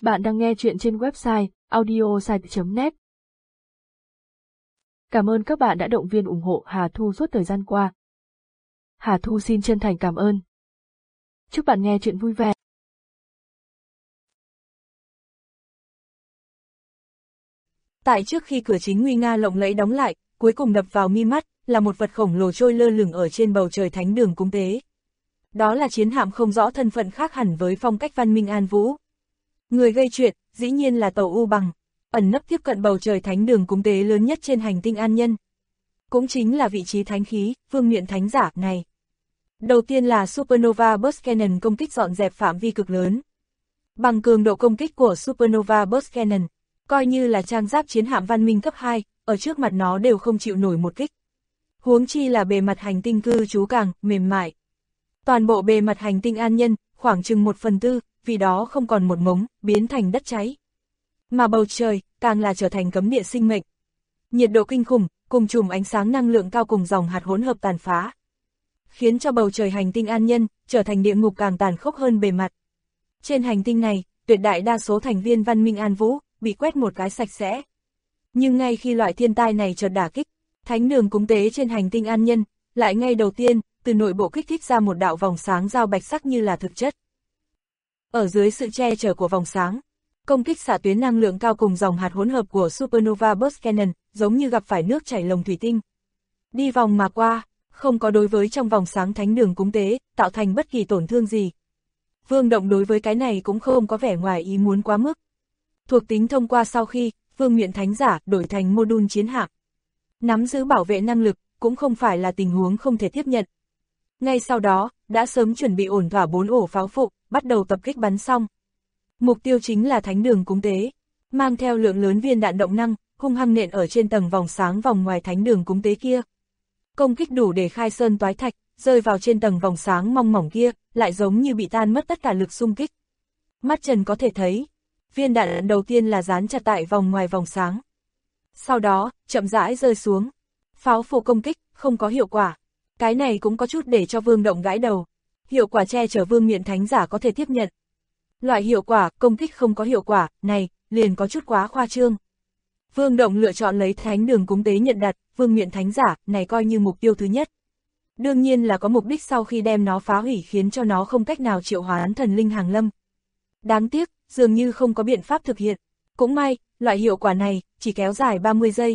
Bạn đang nghe chuyện trên website audiosite.net. Cảm ơn các bạn đã động viên ủng hộ Hà Thu suốt thời gian qua. Hà Thu xin chân thành cảm ơn. Chúc bạn nghe chuyện vui vẻ. Tại trước khi cửa chính nguy nga lộng lẫy đóng lại, cuối cùng đập vào mi mắt là một vật khổng lồ trôi lơ lửng ở trên bầu trời thánh đường cúng tế. Đó là chiến hạm không rõ thân phận, khác hẳn với phong cách văn minh An Vũ. Người gây chuyện, dĩ nhiên là tàu U Bằng, ẩn nấp tiếp cận bầu trời thánh đường cúng tế lớn nhất trên hành tinh An Nhân. Cũng chính là vị trí thánh khí, vương miện thánh giả này. Đầu tiên là Supernova Burst Cannon, công kích dọn dẹp phạm vi cực lớn. Bằng cường độ công kích của Supernova Burst Cannon, coi như là trang giáp chiến hạm văn minh cấp 2, ở trước mặt nó đều không chịu nổi một kích. Huống chi là bề mặt hành tinh cư trú càng mềm mại. Toàn bộ bề mặt hành tinh An Nhân, khoảng chừng 1/4, vì đó không còn một mống, biến thành đất cháy. Mà bầu trời, càng là trở thành cấm địa sinh mệnh. Nhiệt độ kinh khủng, cùng chùm ánh sáng năng lượng cao cùng dòng hạt hỗn hợp tàn phá, khiến cho bầu trời hành tinh An Nhân trở thành địa ngục càng tàn khốc hơn bề mặt. Trên hành tinh này, tuyệt đại đa số thành viên văn minh An Vũ bị quét một cái sạch sẽ. Nhưng ngay khi loại thiên tai này chợt đả kích, thánh đường cúng tế trên hành tinh An Nhân lại ngay đầu tiên từ nội bộ kích thích ra một đạo vòng sáng giao bạch sắc như là thực chất. Ở dưới sự che chở của vòng sáng, công kích xạ tuyến năng lượng cao cùng dòng hạt hỗn hợp của Supernova Burst Cannon giống như gặp phải nước chảy lồng thủy tinh. Đi vòng mà qua, không có đối với trong vòng sáng thánh đường cúng tế tạo thành bất kỳ tổn thương gì. Vương Động đối với cái này cũng không có vẻ ngoài ý muốn quá mức. Thuộc tính thông qua sau khi vương miện thánh giả đổi thành mô-đun chiến hạm, nắm giữ bảo vệ năng lực cũng không phải là tình huống không thể tiếp nhận. Ngay sau đó, đã sớm chuẩn bị ổn thỏa 4 ổ pháo phụ, bắt đầu tập kích bắn xong. Mục tiêu chính là thánh đường cúng tế, mang theo lượng lớn viên đạn động năng, hung hăng nện ở trên tầng vòng sáng vòng ngoài thánh đường cúng tế kia. Công kích đủ để khai sơn toái thạch, rơi vào trên tầng vòng sáng mong mỏng kia, lại giống như bị tan mất tất cả lực xung kích. Mắt trần có thể thấy, viên đạn đầu tiên là dán chặt tại vòng ngoài vòng sáng. Sau đó, chậm rãi rơi xuống. Pháo phụ công kích, không có hiệu quả. Cái này cũng có chút để cho Vương Động gãi đầu. Hiệu quả che chở vương miện thánh giả có thể tiếp nhận. Loại hiệu quả, công kích không có hiệu quả, này, liền có chút quá khoa trương. Vương Động lựa chọn lấy thánh đường cúng tế nhận đặt, vương miện thánh giả, này coi như mục tiêu thứ nhất. Đương nhiên là có mục đích sau khi đem nó phá hủy khiến cho nó không cách nào triệu hoán thần linh hàng lâm. Đáng tiếc, dường như không có biện pháp thực hiện. Cũng may, loại hiệu quả này, chỉ kéo dài 30 giây.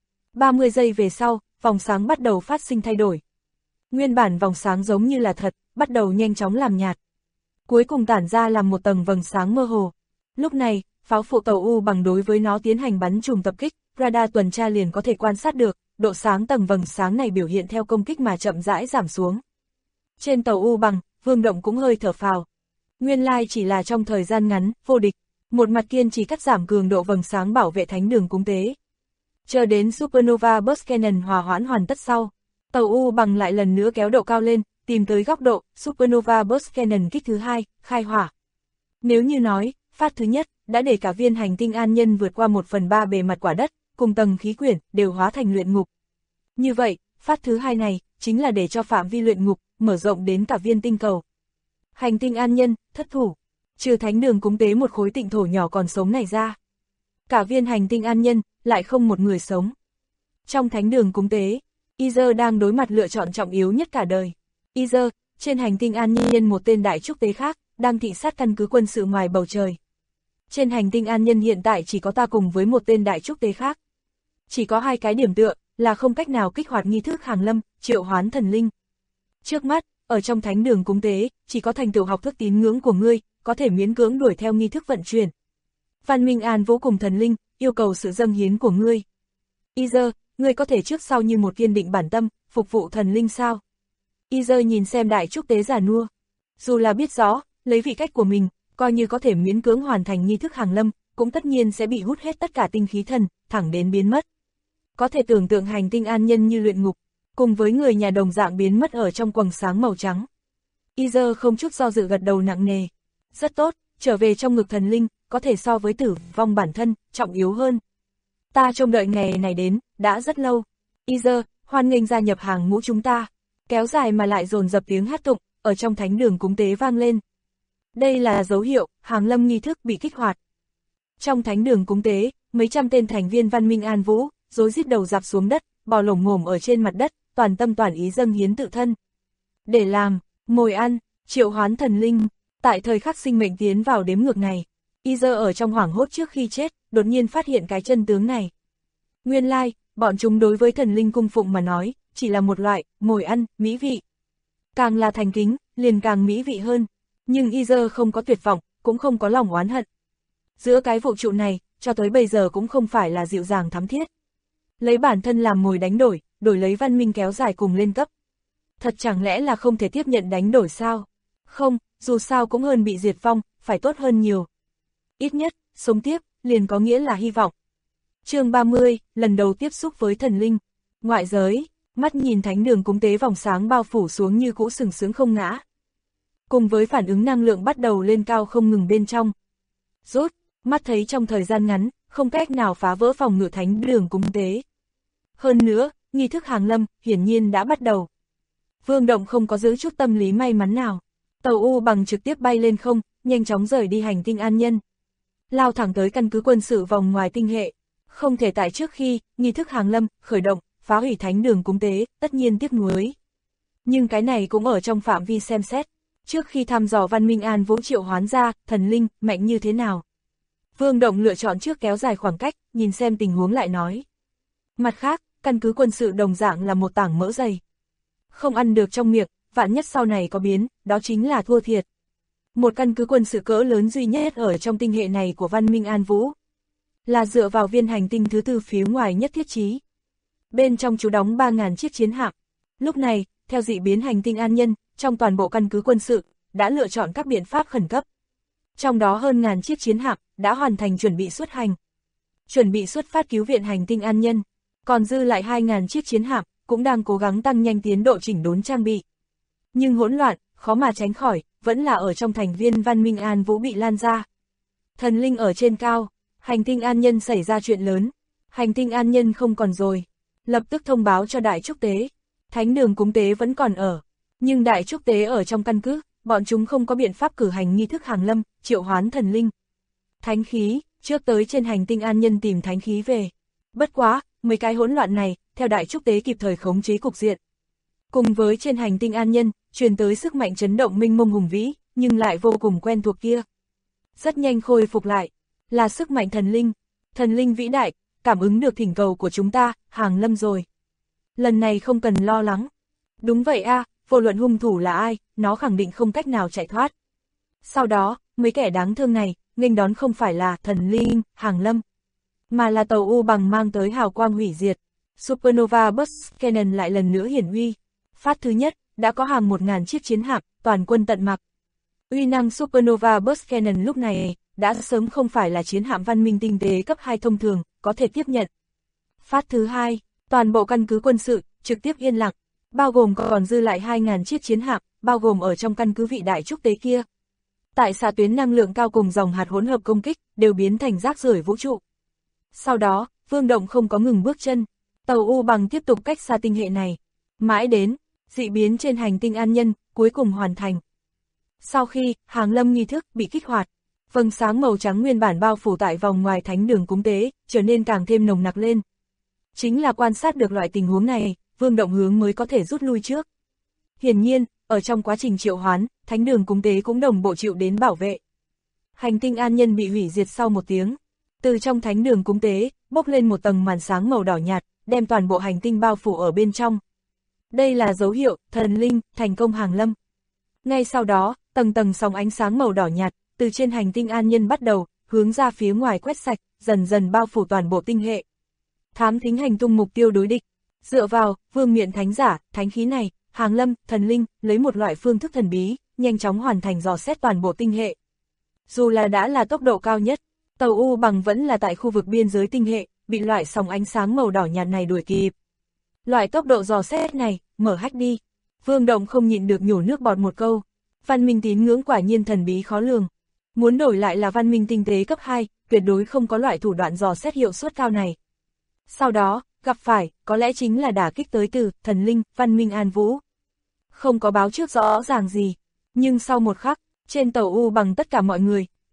30 giây về sau, vòng sáng bắt đầu phát sinh thay đổi. Nguyên bản vòng sáng giống như là thật, bắt đầu nhanh chóng làm nhạt. Cuối cùng tản ra làm một tầng vầng sáng mơ hồ. Lúc này, pháo phụ tàu U Bằng đối với nó tiến hành bắn trùm tập kích, radar tuần tra liền có thể quan sát được, độ sáng tầng vầng sáng này biểu hiện theo công kích mà chậm rãi giảm xuống. Trên tàu U Bằng, Vương Động cũng hơi thở phào. Nguyên lai chỉ là trong thời gian ngắn, vô địch, một mặt kiên trì cắt giảm cường độ vầng sáng bảo vệ thánh đường cúng tế. Chờ đến Supernova Burst Cannon hòa hoãn hoàn tất sau, tàu U Bằng lại lần nữa kéo độ cao lên, tìm tới góc độ Supernova Burst Cannon kích thứ 2, khai hỏa. Nếu như nói, phát thứ nhất đã để cả viên hành tinh An Nhân vượt qua 1/3 bề mặt quả đất, cùng tầng khí quyển đều hóa thành luyện ngục. Như vậy, phát thứ 2 này chính là để cho phạm vi luyện ngục mở rộng đến cả viên tinh cầu. Hành tinh An Nhân thất thủ, trừ thánh đường cúng tế một khối tịnh thổ nhỏ còn sống này ra, cả viên hành tinh An Nhân lại không một người sống. Trong thánh đường cúng tế, Izer đang đối mặt lựa chọn trọng yếu nhất cả đời. Izer, trên hành tinh An Nhân một tên đại trúc tế khác, đang thị sát căn cứ quân sự ngoài bầu trời. Trên hành tinh An Nhân hiện tại chỉ có ta cùng với một tên đại trúc tế khác. Chỉ có 2 cái điểm tựa, là không cách nào kích hoạt nghi thức hàng lâm, triệu hoán thần linh. Trước mắt, ở trong thánh đường cúng tế, chỉ có thành tựu học thức tín ngưỡng của ngươi, có thể miễn cưỡng đuổi theo nghi thức vận chuyển. Văn minh An Vũ cùng thần linh, yêu cầu sự dâng hiến của ngươi. Izer, ngươi có thể trước sau như một kiên định bản tâm, phục vụ thần linh sao? Izer nhìn xem đại trúc tế già nua. Dù là biết rõ, lấy vị cách của mình, coi như có thể miễn cưỡng hoàn thành nghi thức hàng lâm, cũng tất nhiên sẽ bị hút hết tất cả tinh khí thần, thẳng đến biến mất. Có thể tưởng tượng hành tinh An Nhân như luyện ngục, cùng với người nhà đồng dạng biến mất ở trong quầng sáng màu trắng. Izer không chút do dự gật đầu nặng nề. Rất tốt, trở về trong ngực thần linh, có thể so với tử vong bản thân, trọng yếu hơn. Ta trông đợi ngày này đến, đã rất lâu. Izer, hoan nghênh gia nhập hàng ngũ chúng ta. Kéo dài mà lại dồn dập tiếng hát tụng, ở trong thánh đường cúng tế vang lên. Đây là dấu hiệu, hàng lâm nghi thức bị kích hoạt. Trong thánh đường cúng tế, mấy trăm tên thành viên văn minh An Vũ, rối rít đầu dạp xuống đất, bò lổm ngổm ở trên mặt đất, toàn tâm toàn ý dâng hiến tự thân. Để làm, mồi ăn, triệu hoán thần linh. Tại thời khắc sinh mệnh tiến vào đếm ngược này, Izer ở trong hoảng hốt trước khi chết, đột nhiên phát hiện cái chân tướng này. Nguyên lai, bọn chúng đối với thần linh cung phụng mà nói, chỉ là một loại, mồi ăn, mỹ vị. Càng là thành kính, liền càng mỹ vị hơn. Nhưng Izer không có tuyệt vọng, cũng không có lòng oán hận. Giữa cái vũ trụ này, cho tới bây giờ cũng không phải là dịu dàng thắm thiết. Lấy bản thân làm mồi đánh đổi, đổi lấy văn minh kéo dài cùng lên cấp. Thật chẳng lẽ là không thể tiếp nhận đánh đổi sao? Không, dù sao cũng hơn bị diệt vong, phải tốt hơn nhiều. Ít nhất, sống tiếp, liền có nghĩa là hy vọng. Chương 30, lần đầu tiếp xúc với thần linh. Ngoại giới, mắt nhìn thánh đường cúng tế vòng sáng bao phủ xuống như cũ sừng sững không ngã. Cùng với phản ứng năng lượng bắt đầu lên cao không ngừng bên trong. Rốt, mắt thấy trong thời gian ngắn, không cách nào phá vỡ phòng ngự thánh đường cúng tế. Hơn nữa, nghi thức hàng lâm, hiển nhiên đã bắt đầu. Vương Động không có giữ chút tâm lý may mắn nào. Tàu U bằng trực tiếp bay lên không, nhanh chóng rời đi hành tinh An Nhân. Lao thẳng tới căn cứ quân sự vòng ngoài tinh hệ. Không thể tại trước khi, nghi thức hàng lâm, khởi động, phá hủy thánh đường cúng tế, tất nhiên tiếc nuối. Nhưng cái này cũng ở trong phạm vi xem xét. Trước khi thăm dò văn minh An Vũ triệu hoán ra, thần linh, mạnh như thế nào. Vương Động lựa chọn trước kéo dài khoảng cách, nhìn xem tình huống lại nói. Mặt khác, căn cứ quân sự đồng dạng là một tảng mỡ dày. Không ăn được trong miệng, vạn nhất sau này có biến, đó chính là thua thiệt. Một căn cứ quân sự cỡ lớn duy nhất ở trong tinh hệ này của văn minh An Vũ. Là dựa vào viên hành tinh thứ tư phía ngoài nhất thiết trí. Bên trong trú đóng 3.000 chiếc chiến hạm. Lúc này, theo dị biến hành tinh An Nhân, trong toàn bộ căn cứ quân sự, đã lựa chọn các biện pháp khẩn cấp. Trong đó hơn 1.000 chiếc chiến hạm, đã hoàn thành chuẩn bị xuất hành. Chuẩn bị xuất phát cứu viện hành tinh An Nhân. Còn dư lại 2.000 chiếc chiến hạm, cũng đang cố gắng tăng nhanh tiến độ chỉnh đốn trang bị. Nhưng hỗn loạn, khó mà tránh khỏi, vẫn là ở trong thành viên văn minh An Vũ bị lan ra. Thần linh ở trên cao, hành tinh An Nhân xảy ra chuyện lớn. Hành tinh An Nhân không còn rồi. Lập tức thông báo cho Đại Trúc Tế. Thánh đường cúng tế vẫn còn ở. Nhưng Đại Trúc Tế ở trong căn cứ, bọn chúng không có biện pháp cử hành nghi thức hàng lâm, triệu hoán thần linh. Thánh khí, trước tới trên hành tinh An Nhân tìm thánh khí về. Bất quá, mấy cái hỗn loạn này, theo Đại Trúc Tế kịp thời khống chế cục diện. Cùng với trên hành tinh An Nhân, truyền tới sức mạnh chấn động mênh mông hùng vĩ, nhưng lại vô cùng quen thuộc kia. Rất nhanh khôi phục lại, là sức mạnh thần linh vĩ đại, cảm ứng được thỉnh cầu của chúng ta, hàng lâm rồi. Lần này không cần lo lắng. Đúng vậy a, vô luận hung thủ là ai, nó khẳng định không cách nào chạy thoát. Sau đó, mấy kẻ đáng thương này, nghênh đón không phải là thần linh, hàng lâm, mà là tàu U bằng mang tới hào quang hủy diệt. Supernova Burst Cannon lại lần nữa hiển uy. Phát thứ nhất, đã có hàng 1.000 chiếc chiến hạm, toàn quân tận mặc. Uy năng Supernova Burst Cannon lúc này, đã sớm không phải là chiến hạm văn minh tinh tế cấp 2 thông thường, có thể tiếp nhận. Phát thứ hai, toàn bộ căn cứ quân sự, trực tiếp yên lặng, bao gồm còn dư lại 2.000 chiếc chiến hạm, bao gồm ở trong căn cứ vị Đại Trúc Tế kia. Tại xạ tuyến năng lượng cao cùng dòng hạt hỗn hợp công kích, đều biến thành rác rưởi vũ trụ. Sau đó, Vương Động không có ngừng bước chân, tàu U bằng tiếp tục cách xa tinh hệ này. Mãi đến, dị biến trên hành tinh An Nhân, cuối cùng hoàn thành. Sau khi, hàng lâm nghi thức bị kích hoạt, vầng sáng màu trắng nguyên bản bao phủ tại vòng ngoài thánh đường cúng tế, trở nên càng thêm nồng nặc lên. Chính là quan sát được loại tình huống này, Vương Động hướng mới có thể rút lui trước. Hiển nhiên, ở trong quá trình triệu hoán, thánh đường cúng tế cũng đồng bộ chịu đến bảo vệ. Hành tinh An Nhân bị hủy diệt sau một tiếng. Từ trong thánh đường cúng tế, bốc lên một tầng màn sáng màu đỏ nhạt, đem toàn bộ hành tinh bao phủ ở bên trong. Đây là dấu hiệu, thần linh, thành công hàng lâm. Ngay sau đó, tầng tầng sóng ánh sáng màu đỏ nhạt, từ trên hành tinh An Nhân bắt đầu, hướng ra phía ngoài quét sạch, dần dần bao phủ toàn bộ tinh hệ. Thám thính hành tung mục tiêu đối địch. Dựa vào, vương miện thánh giả, thánh khí này, hàng lâm, thần linh, lấy một loại phương thức thần bí, nhanh chóng hoàn thành dò xét toàn bộ tinh hệ. Dù là đã là tốc độ cao nhất, tàu U bằng vẫn là tại khu vực biên giới tinh hệ, bị loại sóng ánh sáng màu đỏ nhạt này đuổi kịp. Loại tốc độ dò xét này, mở hách đi. Vương Động không nhịn được nhổ nước bọt một câu. Văn minh tín ngưỡng quả nhiên thần bí khó lường. Muốn đổi lại là văn minh tinh tế cấp 2, tuyệt đối không có loại thủ đoạn dò xét hiệu suất cao này. Sau đó, gặp phải, có lẽ chính là đả kích tới từ thần linh, văn minh An Vũ. Không có báo trước rõ ràng gì, nhưng sau một khắc, trên tàu U bằng tất cả mọi người,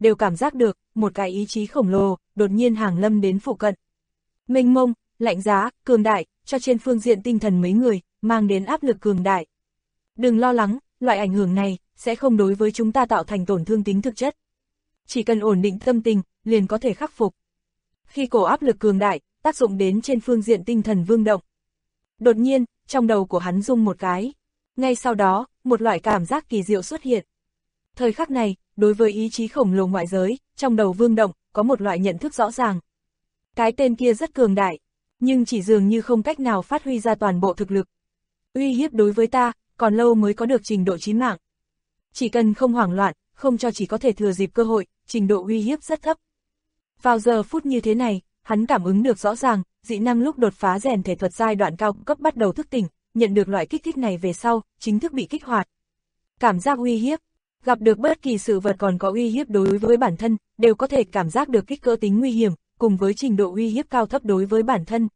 đều cảm giác được, một cái ý chí khổng lồ, đột nhiên hàng lâm đến phụ cận. Mênh mông, lạnh giá, cường đại, cho trên phương diện tinh thần mấy người, mang đến áp lực cường đại. Đừng lo lắng, loại ảnh hưởng này, sẽ không đối với chúng ta tạo thành tổn thương tính thực chất. Chỉ cần ổn định tâm tình, liền có thể khắc phục. Khi cổ áp lực cường đại, tác dụng đến trên phương diện tinh thần Vương Động. Đột nhiên, trong đầu của hắn rung một cái. Ngay sau đó, một loại cảm giác kỳ diệu xuất hiện. Thời khắc này, đối với ý chí khổng lồ ngoại giới, trong đầu Vương Động, có một loại nhận thức rõ ràng. Cái tên kia rất cường đại, nhưng chỉ dường như không cách nào phát huy ra toàn bộ thực lực. Uy hiếp đối với ta, còn lâu mới có được trình độ chí mạng. Chỉ cần không hoảng loạn, không cho chỉ có thể thừa dịp cơ hội, trình độ uy hiếp rất thấp. Vào giờ phút như thế này, hắn cảm ứng được rõ ràng, dị năng lúc đột phá rèn thể thuật giai đoạn cao cấp bắt đầu thức tỉnh, nhận được loại kích thích này về sau, chính thức bị kích hoạt. Cảm giác uy hiếp, gặp được bất kỳ sự vật còn có uy hiếp đối với bản thân, đều có thể cảm giác được kích cỡ tính nguy hiểm, cùng với trình độ uy hiếp cao thấp đối với bản thân.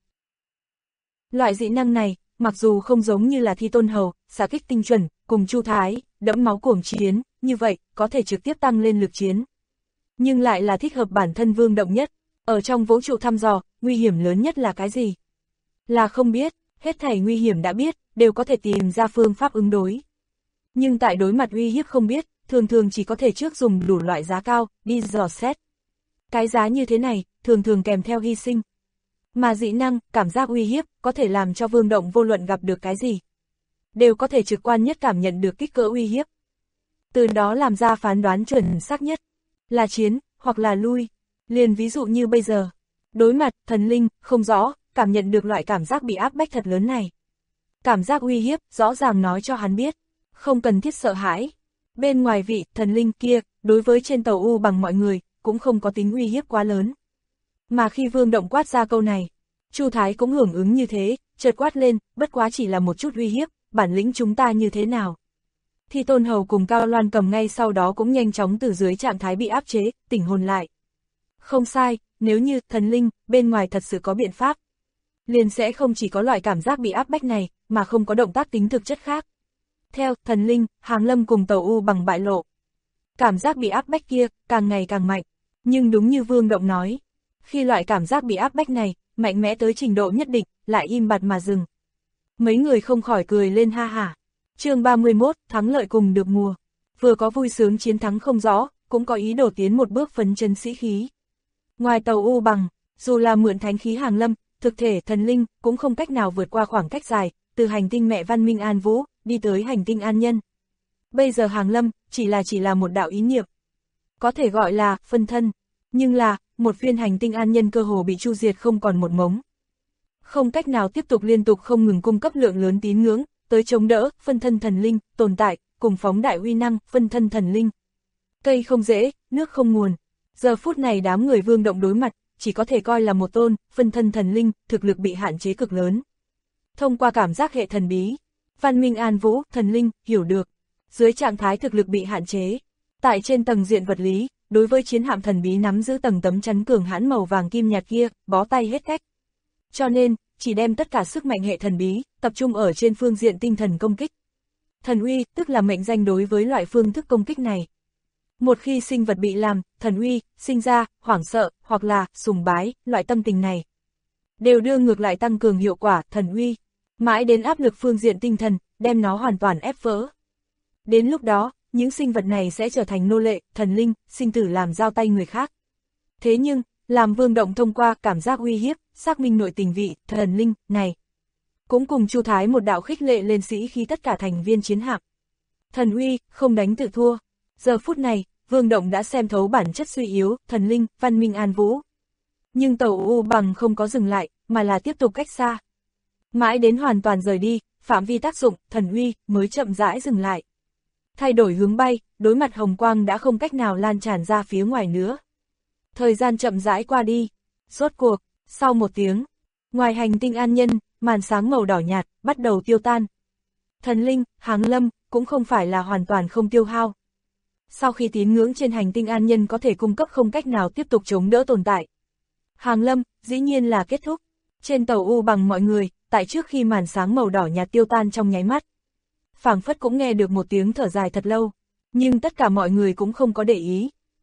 Loại dị năng này, mặc dù không giống như là Thi Tôn Hầu, xạ kích tinh chuẩn, cùng Chu Thái, đẫm máu cuồng chiến, như vậy, có thể trực tiếp tăng lên lực chiến. Nhưng lại là thích hợp bản thân Vương Động nhất. Ở trong vũ trụ thăm dò, nguy hiểm lớn nhất là cái gì? Là không biết, hết thảy nguy hiểm đã biết, đều có thể tìm ra phương pháp ứng đối. Nhưng tại đối mặt uy hiếp không biết, thường thường chỉ có thể trước dùng đủ loại giá cao, đi dò xét. Cái giá như thế này, thường thường kèm theo hy sinh. Mà dị năng, cảm giác uy hiếp, có thể làm cho Vương Động vô luận gặp được cái gì, đều có thể trực quan nhất cảm nhận được kích cỡ uy hiếp. Từ đó làm ra phán đoán chuẩn xác nhất, là chiến, hoặc là lui. Liền ví dụ như bây giờ, đối mặt, thần linh, không rõ, cảm nhận được loại cảm giác bị áp bách thật lớn này. Cảm giác uy hiếp, rõ ràng nói cho hắn biết, không cần thiết sợ hãi. Bên ngoài vị, thần linh kia, đối với trên tàu U bằng mọi người, cũng không có tính uy hiếp quá lớn. Mà khi Vương Động quát ra câu này, Chu Thái cũng hưởng ứng như thế, chợt quát lên, bất quá chỉ là một chút uy hiếp, bản lĩnh chúng ta như thế nào. Thi Tôn Hầu cùng Cao Loan Cầm ngay sau đó cũng nhanh chóng từ dưới trạng thái bị áp chế, tỉnh hồn lại. Không sai, nếu như thần linh, bên ngoài thật sự có biện pháp, liền sẽ không chỉ có loại cảm giác bị áp bách này, mà không có động tác tính thực chất khác. Theo thần linh, hàng lâm cùng tàu U bằng bại lộ. Cảm giác bị áp bách kia, càng ngày càng mạnh. Nhưng đúng như Vương Động nói, khi loại cảm giác bị áp bách này, mạnh mẽ tới trình độ nhất định, lại im bặt mà dừng. Mấy người không khỏi cười lên ha hả. Chương 31, thắng lợi cùng được mùa. Vừa có vui sướng chiến thắng không rõ, cũng có ý đồ tiến một bước phấn chấn sĩ khí. Ngoài tàu U bằng, dù là mượn thánh khí hàng lâm, thực thể thần linh cũng không cách nào vượt qua khoảng cách dài, từ hành tinh mẹ văn minh An Vũ, đi tới hành tinh An Nhân. Bây giờ hàng lâm, chỉ là một đạo ý niệm. Có thể gọi là phân thân, nhưng là, một viên hành tinh An Nhân cơ hồ bị chu diệt không còn một mống. Không cách nào tiếp tục liên tục không ngừng cung cấp lượng lớn tín ngưỡng, tới chống đỡ, phân thân thần linh, tồn tại, cùng phóng đại uy năng, phân thân thần linh. Cây không rễ, nước không nguồn. Giờ phút này đám người Vương Động đối mặt, chỉ có thể coi là một tôn, phân thân thần linh, thực lực bị hạn chế cực lớn. Thông qua cảm giác hệ thần bí, văn minh An Vũ, thần linh, hiểu được. Dưới trạng thái thực lực bị hạn chế, tại trên tầng diện vật lý, đối với chiến hạm thần bí nắm giữ tầng tấm chắn cường hãn màu vàng kim nhạt kia, bó tay hết cách. Cho nên, chỉ đem tất cả sức mạnh hệ thần bí, tập trung ở trên phương diện tinh thần công kích. Thần uy, tức là mệnh danh đối với loại phương thức công kích này. Một khi sinh vật bị làm, thần uy, sinh ra, hoảng sợ, hoặc là, sùng bái, loại tâm tình này, đều đưa ngược lại tăng cường hiệu quả, thần uy, mãi đến áp lực phương diện tinh thần, đem nó hoàn toàn ép vỡ. Đến lúc đó, những sinh vật này sẽ trở thành nô lệ, thần linh, sinh tử làm giao tay người khác. Thế nhưng, làm Vương Động thông qua cảm giác uy hiếp, xác minh nội tình vị, thần linh, này, cũng cùng Chu Thái một đạo khích lệ lên sĩ khi tất cả thành viên chiến hạm. Thần uy, không đánh tự thua. Giờ phút này, Vương Động đã xem thấu bản chất suy yếu, thần linh, văn minh An Vũ. Nhưng tàu U bằng không có dừng lại, mà là tiếp tục cách xa. Mãi đến hoàn toàn rời đi, phạm vi tác dụng, thần uy, mới chậm rãi dừng lại. Thay đổi hướng bay, đối mặt hồng quang đã không cách nào lan tràn ra phía ngoài nữa. Thời gian chậm rãi qua đi. Rốt cuộc, sau một tiếng, ngoài hành tinh An Nhân, màn sáng màu đỏ nhạt, bắt đầu tiêu tan. Thần linh, hàng lâm, cũng không phải là hoàn toàn không tiêu hao. Sau khi tín ngưỡng trên hành tinh An Nhân có thể cung cấp không cách nào tiếp tục chống đỡ tồn tại, hàng lâm, dĩ nhiên là kết thúc. Trên tàu U bằng mọi người, tại trước khi màn sáng màu đỏ nhạt tiêu tan trong nháy mắt, phảng phất cũng nghe được một tiếng thở dài thật lâu, nhưng tất cả mọi người cũng không có để ý.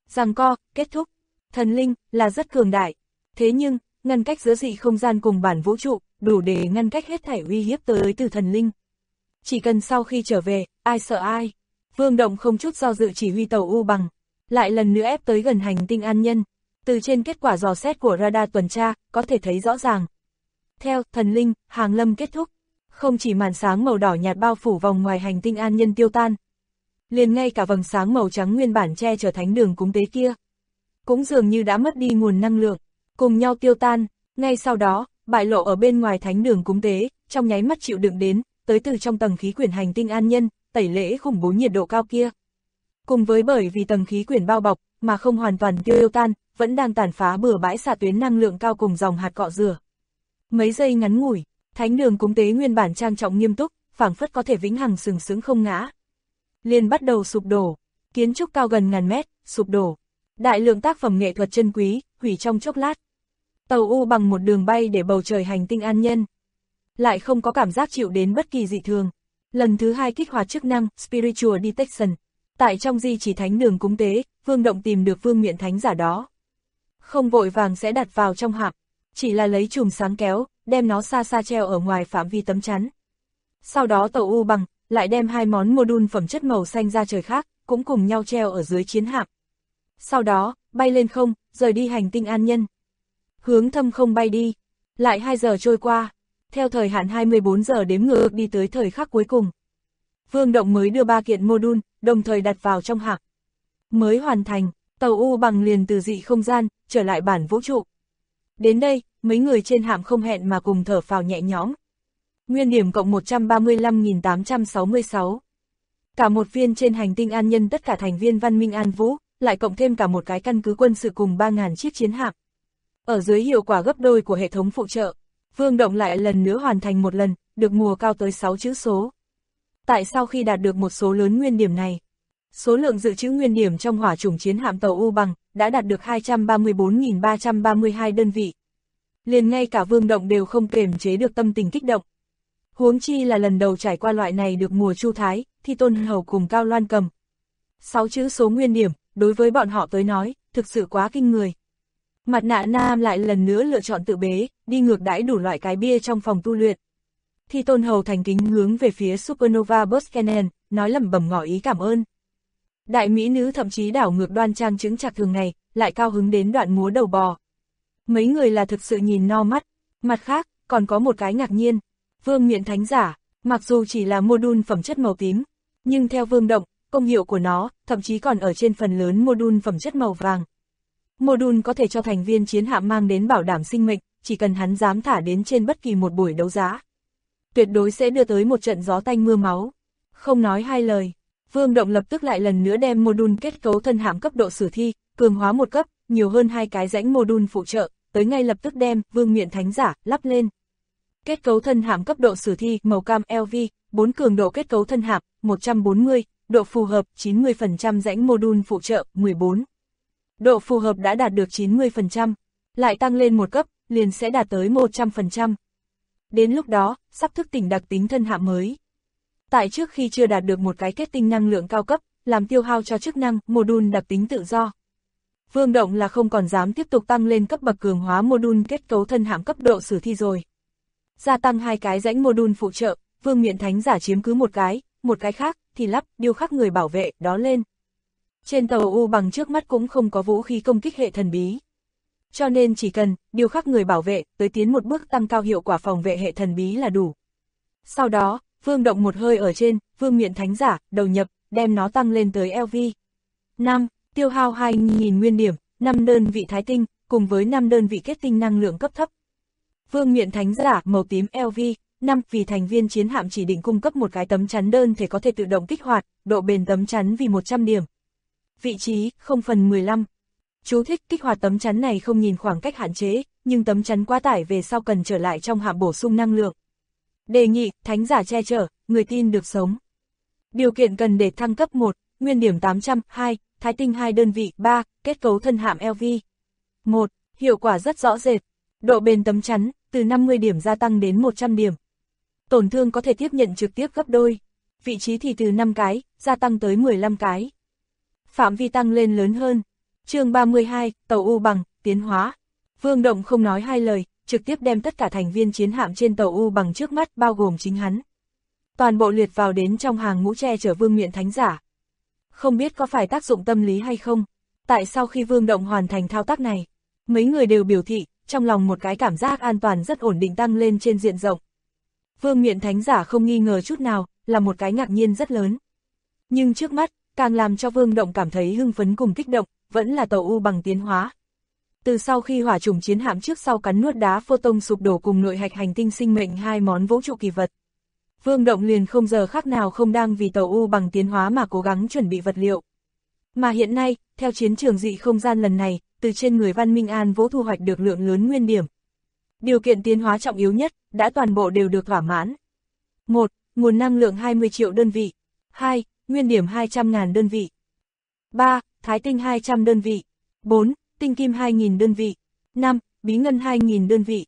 Giằng co, kết thúc. Thần linh là rất cường đại. Thế nhưng, ngăn cách giữa dị không gian cùng bản vũ trụ, đủ để ngăn cách hết thảy uy hiếp tới từ thần linh. Chỉ cần sau khi trở về, ai sợ ai. Vương Động không chút do dự chỉ huy tàu U Bằng, lại lần nữa ép tới gần hành tinh An Nhân. Từ trên kết quả dò xét của radar tuần tra, có thể thấy rõ ràng. Theo thần linh, hàng lâm kết thúc. Không chỉ màn sáng màu đỏ nhạt bao phủ vòng ngoài hành tinh An Nhân tiêu tan. Liền ngay cả vầng sáng màu trắng nguyên bản che chở thánh đường cúng tế kia. Cũng dường như đã mất đi nguồn năng lượng, cùng nhau tiêu tan. Ngay sau đó, bại lộ ở bên ngoài thánh đường cúng tế, trong nháy mắt chịu đựng đến, tới từ trong tầng khí quyển hành tinh An Nhân, tẩy lễ khủng bố nhiệt độ cao kia. Cùng với bởi vì tầng khí quyển bao bọc, mà không hoàn toàn tiêu tan, vẫn đang tàn phá bừa bãi xạ tuyến năng lượng cao cùng dòng hạt cọ rửa. Mấy giây ngắn ngủi, thánh đường cúng tế nguyên bản trang trọng nghiêm túc, phảng phất có thể vĩnh hằng sừng sững không ngã. Liền bắt đầu sụp đổ, kiến trúc cao gần ngàn mét, sụp đổ. Đại lượng tác phẩm nghệ thuật chân quý, hủy trong chốc lát. Tàu U Bằng một đường bay để bầu trời hành tinh An Nhân. Lại không có cảm giác chịu đến bất kỳ dị thường. Lần thứ 2 kích hoạt chức năng Spiritual Detection. Tại trong di chỉ thánh đường cúng tế, Vương Động tìm được vương miện thánh giả đó. Không vội vàng sẽ đặt vào trong hạm, chỉ là lấy chùm sáng kéo, đem nó xa xa treo ở ngoài phạm vi tấm chắn. Sau đó tàu U Bằng lại đem 2 món module phẩm chất màu xanh ra trời khác, cũng cùng nhau treo ở dưới chiến hạm. Sau đó, bay lên không, rời đi hành tinh An Nhân. Hướng thâm không bay đi. Lại 2 giờ trôi qua, theo thời hạn 24 giờ đếm ngược đi tới thời khắc cuối cùng. Vương Động mới đưa 3 kiện module, đồng thời đặt vào trong hạm. Mới hoàn thành, tàu U Bằng liền từ dị không gian, trở lại bản vũ trụ. Đến đây, mấy người trên hạm không hẹn mà cùng thở phào nhẹ nhõm. Nguyên điểm cộng 135.866. Cả một viên trên hành tinh An Nhân tất cả thành viên văn minh An Vũ, lại cộng thêm cả một cái căn cứ quân sự cùng 3.000 chiếc chiến hạm. Ở dưới hiệu quả gấp đôi của hệ thống phụ trợ, Vương Động lại lần nữa hoàn thành một lần, được mùa cao tới 6 chữ số. Tại sau khi đạt được một số lớn nguyên điểm này, số lượng dự trữ nguyên điểm trong hỏa chủng chiến hạm tàu U Bằng đã đạt được 234.332 đơn vị. Liền ngay cả Vương Động đều không kiềm chế được tâm tình kích động. Huống chi là lần đầu trải qua loại này được mùa Chu Thái, Thi Tôn Hầu cùng Cao Loan cầm. 6 chữ số nguyên điểm, đối với bọn họ tới nói, thực sự quá kinh người. Mặt nạ nam lại lần nữa lựa chọn tự bế, đi ngược đãi đủ loại cái bia trong phòng tu luyện. Thi Tôn Hầu thành kính hướng về phía Supernova Buchanan, nói lẩm bẩm ngỏ ý cảm ơn. Đại mỹ nữ thậm chí đảo ngược đoan trang chứng chạc thường ngày, lại cao hứng đến đoạn múa đầu bò. Mấy người là thực sự nhìn no mắt. Mặt khác, còn có một cái ngạc nhiên. Vương miện thánh giả, mặc dù chỉ là module phẩm chất màu tím, nhưng theo Vương Động, công hiệu của nó, thậm chí còn ở trên phần lớn module phẩm chất màu vàng. Module có thể cho thành viên chiến hạm mang đến bảo đảm sinh mệnh, chỉ cần hắn dám thả đến trên bất kỳ một buổi đấu giá. Tuyệt đối sẽ đưa tới một trận gió tanh mưa máu. Không nói hai lời, Vương Động lập tức lại lần nữa đem module kết cấu thân hạm cấp độ sử thi, cường hóa một cấp, nhiều hơn 2 cái rãnh module phụ trợ, tới ngay lập tức đem Vương miện thánh giả lắp lên. Kết cấu thân hạm cấp độ sử thi màu cam LV, 4 cường độ kết cấu thân hạm, 140, độ phù hợp 90% rãnh module phụ trợ 14. Độ phù hợp đã đạt được 90%, lại tăng lên một cấp, liền sẽ đạt tới 100%. Đến lúc đó, sắp thức tỉnh đặc tính thân hạm mới. Tại trước khi chưa đạt được một cái kết tinh năng lượng cao cấp, làm tiêu hao cho chức năng module đặc tính tự do. Vương Động là không còn dám tiếp tục tăng lên cấp bậc cường hóa module kết cấu thân hạm cấp độ sử thi rồi. Gia tăng 2 cái rãnh module phụ trợ, Vương miện thánh giả chiếm cứ một cái khác thì lắp điêu khắc người bảo vệ đó lên. Trên tàu U Bằng trước mắt cũng không có vũ khí công kích hệ thần bí. Cho nên chỉ cần điêu khắc người bảo vệ tới tiến một bước tăng cao hiệu quả phòng vệ hệ thần bí là đủ. Sau đó, Vương Động một hơi ở trên, Vương miện thánh giả, đầu nhập, đem nó tăng lên tới LV. 5. Tiêu hao 2.000 nguyên điểm, 5 đơn vị thái tinh, cùng với 5 đơn vị kết tinh năng lượng cấp thấp. Vương miện thánh giả, màu tím LV, 5. Vì thành viên chiến hạm chỉ định cung cấp một cái tấm chắn đơn thể có thể tự động kích hoạt, độ bền tấm chắn vì 100 điểm. Vị trí, 0/15. Chú thích kích hoạt tấm chắn này không nhìn khoảng cách hạn chế, nhưng tấm chắn quá tải về sau cần trở lại trong hạm bổ sung năng lượng. Đề nghị, thánh giả che chở, người tin được sống. Điều kiện cần để thăng cấp 1, nguyên điểm 800, 2, thái tinh 2 đơn vị, 3, kết cấu thân hạm LV. 1. Hiệu quả rất rõ rệt. Độ bền tấm chắn, từ 50 điểm gia tăng đến 100 điểm. Tổn thương có thể tiếp nhận trực tiếp gấp đôi. Vị trí thì từ 5 cái, gia tăng tới 15 cái. Phạm vi tăng lên lớn hơn. Chương 32, tàu U Bằng, tiến hóa. Vương Động không nói hai lời, trực tiếp đem tất cả thành viên chiến hạm trên tàu U Bằng trước mắt bao gồm chính hắn. Toàn bộ liệt vào đến trong hàng ngũ che chở Vương Miện Thánh Giả. Không biết có phải tác dụng tâm lý hay không, tại sau khi Vương Động hoàn thành thao tác này, mấy người đều biểu thị, trong lòng một cái cảm giác an toàn rất ổn định tăng lên trên diện rộng. Vương Miện Thánh Giả không nghi ngờ chút nào, là một cái ngạc nhiên rất lớn. Nhưng trước mắt, càng làm cho Vương Động cảm thấy hưng phấn cùng kích động, vẫn là tàu U Bằng tiến hóa. Từ sau khi hỏa trùng chiến hạm trước sau cắn nuốt đá photon sụp đổ cùng nội hạch hành tinh sinh mệnh hai món vũ trụ kỳ vật, Vương Động liền không giờ khác nào không đang vì tàu U Bằng tiến hóa mà cố gắng chuẩn bị vật liệu. Mà hiện nay, theo chiến trường dị không gian lần này, từ trên người Văn Minh An Vũ thu hoạch được lượng lớn nguyên điểm. Điều kiện tiến hóa trọng yếu nhất, đã toàn bộ đều được thỏa mãn. 1. Nguồn năng lượng 20 triệu đơn vị. 2. Nguyên điểm 200.000 đơn vị. 3. Thái tinh 200 đơn vị. 4. Tinh kim 2.000 đơn vị. 5. Bí ngân 2.000 đơn vị.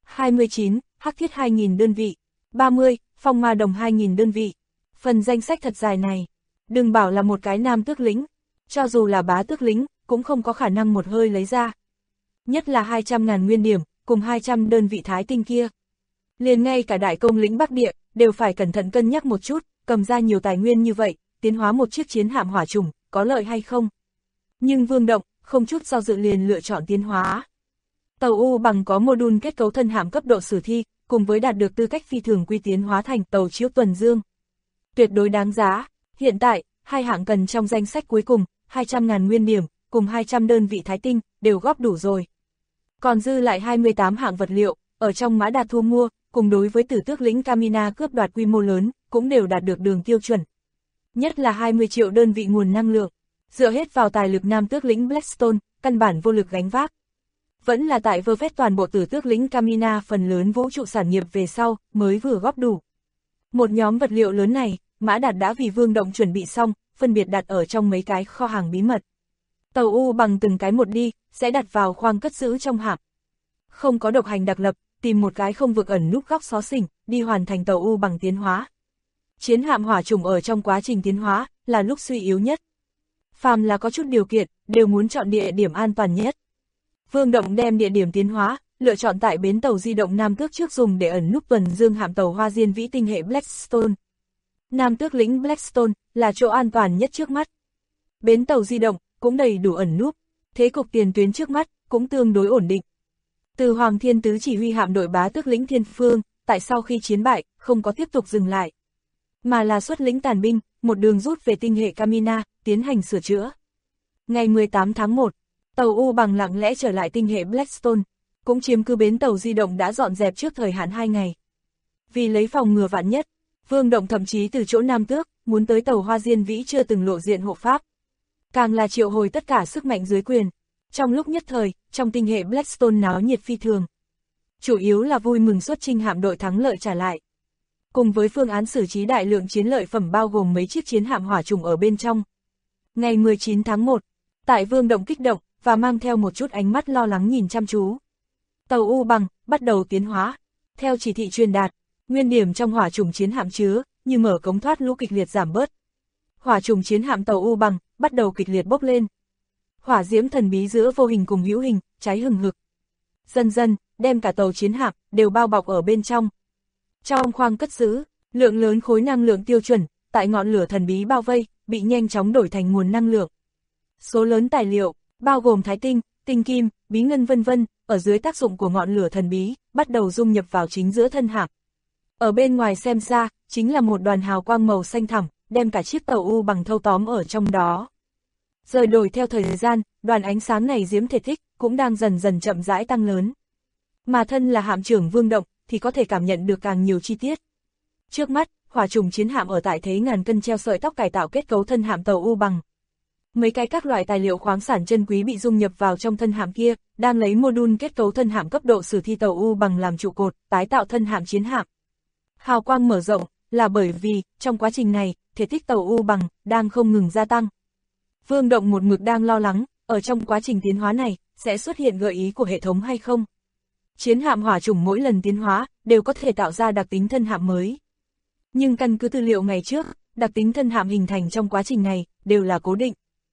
29. Hắc thiết 2.000 đơn vị. 30. Phong ma đồng 2.000 đơn vị. Phần danh sách thật dài này, đừng bảo là một cái nam tước lĩnh, cho dù là bá tước lĩnh, cũng không có khả năng một hơi lấy ra. Nhất là 200.000 nguyên điểm, cùng 200 đơn vị thái tinh kia. Liền ngay cả đại công lĩnh Bắc Địa, đều phải cẩn thận cân nhắc một chút, cầm ra nhiều tài nguyên như vậy, tiến hóa một chiếc chiến hạm hỏa trùng, có lợi hay không. Nhưng Vương Động, không chút do dự liền lựa chọn tiến hóa. Tàu U Bằng có module kết cấu thân hạm cấp độ sử thi, cùng với đạt được tư cách phi thường quy tiến hóa thành tàu chiếu tuần dương. Tuyệt đối đáng giá, hiện tại, hai hạng cần trong danh sách cuối cùng, 200.000 nguyên điểm, cùng 200 đơn vị thái tinh, đều góp đủ rồi. Còn dư lại 28 hạng vật liệu, ở trong Mã Đạt thu mua, cùng đối với Tử Tước lĩnh Kamina cướp đoạt quy mô lớn, cũng đều đạt được đường tiêu chuẩn. Nhất là 20 triệu đơn vị nguồn năng lượng, dựa hết vào tài lực Nam Tước lĩnh Blackstone, căn bản vô lực gánh vác. Vẫn là tại vơ vét toàn bộ Tử Tước lĩnh Kamina phần lớn vũ trụ sản nghiệp về sau, mới vừa góp đủ. Một nhóm vật liệu lớn này, Mã Đạt đã vì Vương Động chuẩn bị xong, phân biệt đặt ở trong mấy cái kho hàng bí mật. Tàu U Bằng từng cái một đi, sẽ đặt vào khoang cất giữ trong hạm. Không có độc hành đặc lập, tìm một cái không vực ẩn núp góc xó xỉnh, đi hoàn thành tàu U Bằng tiến hóa. Chiến hạm hỏa trùng ở trong quá trình tiến hóa, là lúc suy yếu nhất. Phàm là có chút điều kiện, đều muốn chọn địa điểm an toàn nhất. Vương Động đem địa điểm tiến hóa, lựa chọn tại bến tàu di động Nam Tước trước dùng để ẩn núp tuần dương hạm tàu Hoa Diên Vĩ tinh hệ Blackstone. Nam Tước lĩnh Blackstone là chỗ an toàn nhất trước mắt. Bến tàu di động cũng đầy đủ ẩn núp, thế cục tiền tuyến trước mắt cũng tương đối ổn định. Từ Hoàng Thiên Tứ chỉ huy hạm đội Bá Tước lĩnh Thiên Phương, tại sau khi chiến bại, không có tiếp tục dừng lại, mà là xuất lĩnh tàn binh, một đường rút về tinh hệ Kamina, tiến hành sửa chữa. Ngày 18 tháng 1, tàu U Bằng lặng lẽ trở lại tinh hệ Blackstone, cũng chiếm cứ bến tàu di động đã dọn dẹp trước thời hạn 2 ngày. Vì lấy phòng ngừa vạn nhất, Vương Động thậm chí từ chỗ Nam Tước, muốn tới tàu Hoa Diên Vĩ chưa từng lộ diện hộ pháp. Càng là triệu hồi tất cả sức mạnh dưới quyền. Trong lúc nhất thời, trong tinh hệ Blackstone náo nhiệt phi thường. Chủ yếu là vui mừng xuất chinh hạm đội thắng lợi trả lại. Cùng với phương án xử trí đại lượng chiến lợi phẩm bao gồm mấy chiếc chiến hạm hỏa trùng ở bên trong. Ngày 19 tháng 1, tại Vương Động kích động, và mang theo một chút ánh mắt lo lắng nhìn chăm chú. Tàu U Bằng, bắt đầu tiến hóa. Theo chỉ thị truyền đạt, nguyên điểm trong hỏa trùng chiến hạm chứa, như mở cống thoát lũ kịch liệt giảm bớt. Hỏa trùng chiến hạm tàu U Bằng, bắt đầu kịch liệt bốc lên. Hỏa diễm thần bí giữa vô hình cùng hữu hình, cháy hừng hực. Dần dần, đem cả tàu chiến hạm, đều bao bọc ở bên trong. Trong khoang cất giữ, lượng lớn khối năng lượng tiêu chuẩn, tại ngọn lửa thần bí bao vây, bị nhanh chóng đổi thành nguồn năng lượng. Số lớn tài liệu, bao gồm thái tinh, tinh kim, bí ngân vân vân, ở dưới tác dụng của ngọn lửa thần bí, bắt đầu dung nhập vào chính giữa thân hạm. Ở bên ngoài xem ra, chính là một đoàn hào quang màu xanh thẳm, đem cả chiếc tàu U Bằng thâu tóm ở trong đó. Rời đổi theo thời gian, đoàn ánh sáng này diễm thể tích, cũng đang dần dần chậm rãi tăng lớn. Mà thân là hạm trưởng Vương Động, thì có thể cảm nhận được càng nhiều chi tiết. Trước mắt, hỏa trùng chiến hạm ở tại thế ngàn cân treo sợi tóc cải tạo kết cấu thân hạm tàu U Bằng. Mấy cái các loại tài liệu khoáng sản chân quý bị dung nhập vào trong thân hạm kia, đang lấy module kết cấu thân hạm cấp độ sử thi tàu U Bằng làm trụ cột, tái tạo thân hạm chiến hạm. Hào quang mở rộng, là bởi vì, trong quá trình này, thể tích tàu U Bằng, đang không ngừng gia tăng. Vương Động một mực đang lo lắng, ở trong quá trình tiến hóa này, sẽ xuất hiện gợi ý của hệ thống hay không. Chiến hạm hỏa trùng mỗi lần tiến hóa, đều có thể tạo ra đặc tính thân hạm mới. Nhưng căn cứ tư liệu ngày trước, đặc tính thân hạm hình thành trong quá trình này, đều là cố định.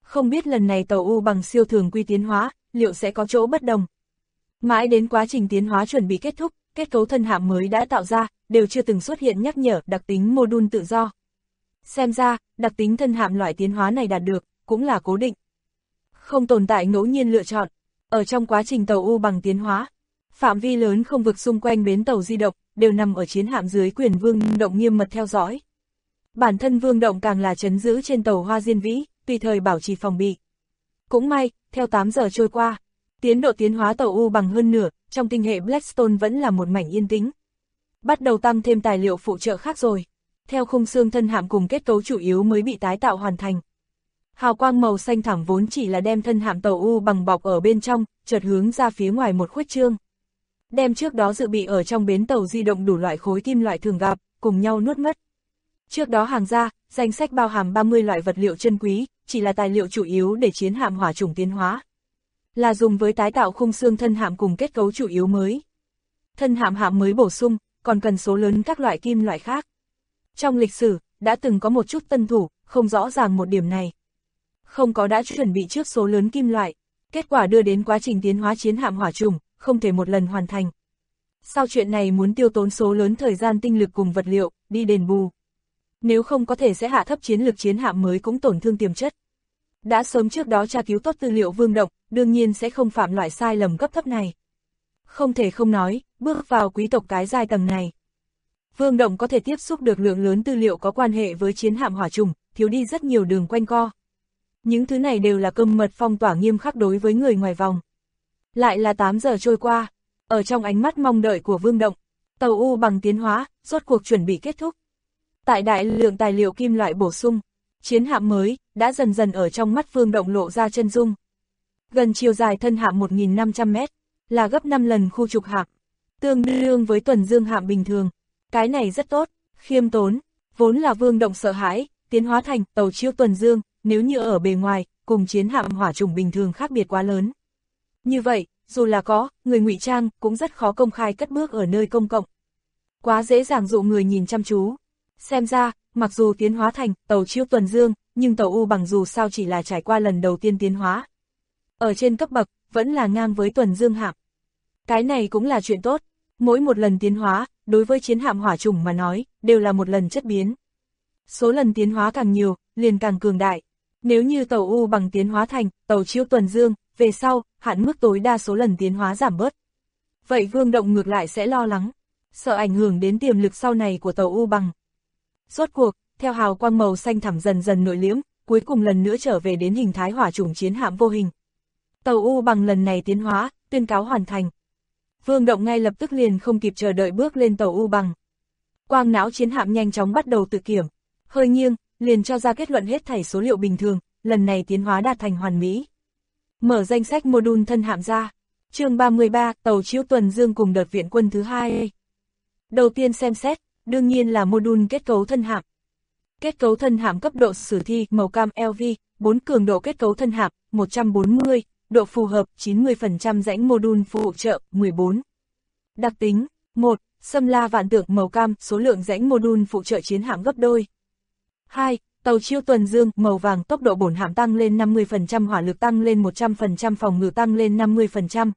Không biết lần này tàu U bằng siêu thường quy tiến hóa, liệu sẽ có chỗ bất đồng. Mãi đến quá trình tiến hóa chuẩn bị kết thúc, kết cấu thân hạm mới đã tạo ra, đều chưa từng xuất hiện nhắc nhở đặc tính mô đun tự do. Xem ra, đặc tính thân hạm loại tiến hóa này đạt được, cũng là cố định. Không tồn tại ngẫu nhiên lựa chọn. Ở trong quá trình tàu U bằng tiến hóa, phạm vi lớn không vực xung quanh bến tàu di động, đều nằm ở chiến hạm dưới quyền Vương Động nghiêm mật theo dõi. Bản thân Vương Động càng là trấn giữ trên tàu Hoa Diên Vĩ, tùy thời bảo trì phòng bị. Cũng may, theo 8 giờ trôi qua, tiến độ tiến hóa tàu U bằng hơn nửa, trong tinh hệ Blackstone vẫn là một mảnh yên tĩnh. Bắt đầu tăng thêm tài liệu phụ trợ khác rồi. Theo khung xương thân hạm cùng kết cấu chủ yếu mới bị tái tạo hoàn thành. Hào quang màu xanh thẳm vốn chỉ là đem thân hạm tàu U bằng bọc ở bên trong, chợt hướng ra phía ngoài một khuếch trương. Đem trước đó dự bị ở trong bến tàu di động đủ loại khối kim loại thường gặp, cùng nhau nuốt mất. Trước đó hàng ra, danh sách bao hàm 30 loại vật liệu chân quý, chỉ là tài liệu chủ yếu để chiến hạm hỏa chủng tiến hóa. Là dùng với tái tạo khung xương thân hạm cùng kết cấu chủ yếu mới. Thân hạm mới bổ sung, còn cần số lớn các loại kim loại khác. Trong lịch sử, đã từng có một chút tân thủ, không rõ ràng một điểm này. Không có đã chuẩn bị trước số lớn kim loại, kết quả đưa đến quá trình tiến hóa chiến hạm hỏa chủng, không thể một lần hoàn thành. Sau chuyện này muốn tiêu tốn số lớn thời gian tinh lực cùng vật liệu, đi đền bù. Nếu không có thể sẽ hạ thấp chiến lực chiến hạm mới cũng tổn thương tiềm chất. Đã sớm trước đó tra cứu tốt tư liệu Vương Động, đương nhiên sẽ không phạm loại sai lầm cấp thấp này. Không thể không nói, bước vào quý tộc cái giai tầng này. Vương Động có thể tiếp xúc được lượng lớn tư liệu có quan hệ với chiến hạm hỏa chủng, thiếu đi rất nhiều đường quanh co. Những thứ này đều là cơm mật phong tỏa nghiêm khắc đối với người ngoài vòng. Lại là 8 giờ trôi qua, ở trong ánh mắt mong đợi của Vương Động, tàu U bằng tiến hóa, rốt cuộc chuẩn bị kết thúc. Tại đại lượng tài liệu kim loại bổ sung, chiến hạm mới, đã dần dần ở trong mắt Vương Động lộ ra chân dung. Gần chiều dài thân hạm 1.500 mét, là gấp 5 lần khu trục hạm, tương đương với tuần dương hạm bình thường. Cái này rất tốt, khiêm tốn, vốn là Vương Động sợ hãi, tiến hóa thành tàu chiêu tuần dương, nếu như ở bề ngoài, cùng chiến hạm hỏa chủng bình thường khác biệt quá lớn. Như vậy, dù là có, người ngụy trang, cũng rất khó công khai cất bước ở nơi công cộng. Quá dễ dàng dụ người nhìn chăm chú. Xem ra, mặc dù tiến hóa thành tàu chiêu tuần dương, nhưng tàu U bằng dù sao chỉ là trải qua lần đầu tiên tiến hóa. Ở trên cấp bậc, vẫn là ngang với tuần dương hạm. Cái này cũng là chuyện tốt. Mỗi một lần tiến hóa, đối với chiến hạm hỏa chủng mà nói, đều là một lần chất biến. Số lần tiến hóa càng nhiều, liền càng cường đại. Nếu như tàu U bằng tiến hóa thành tàu chiêu tuần dương, về sau, hạn mức tối đa số lần tiến hóa giảm bớt. Vậy Vương Động ngược lại sẽ lo lắng, sợ ảnh hưởng đến tiềm lực sau này của tàu U bằng. Rốt cuộc, theo hào quang màu xanh thẳm dần dần nội liễm, cuối cùng lần nữa trở về đến hình thái hỏa chủng chiến hạm vô hình. Tàu U bằng lần này tiến hóa, tuyên cáo hoàn thành. Vương Động ngay lập tức liền không kịp chờ đợi bước lên tàu U bằng. Quang não chiến hạm nhanh chóng bắt đầu tự kiểm, hơi nghiêng, liền cho ra kết luận hết thảy số liệu bình thường, lần này tiến hóa đạt thành hoàn mỹ. Mở danh sách module thân hạm ra. Chương 33, tàu chiêu tuần dương cùng đợt viện quân thứ 2. Đầu tiên xem xét, đương nhiên là module kết cấu thân hạm. Kết cấu thân hạm cấp độ sử thi màu cam LV, 4 cường độ kết cấu thân hạm, 140, độ phù hợp 90% rãnh module phụ trợ, 14. Đặc tính, 1. Xâm la vạn tượng màu cam, số lượng rãnh module phụ trợ chiến hạm gấp đôi. 2. Tàu chiêu tuần dương, màu vàng, tốc độ bổn hạm tăng lên 50%, hỏa lực tăng lên 100%, phòng ngự tăng lên 50%.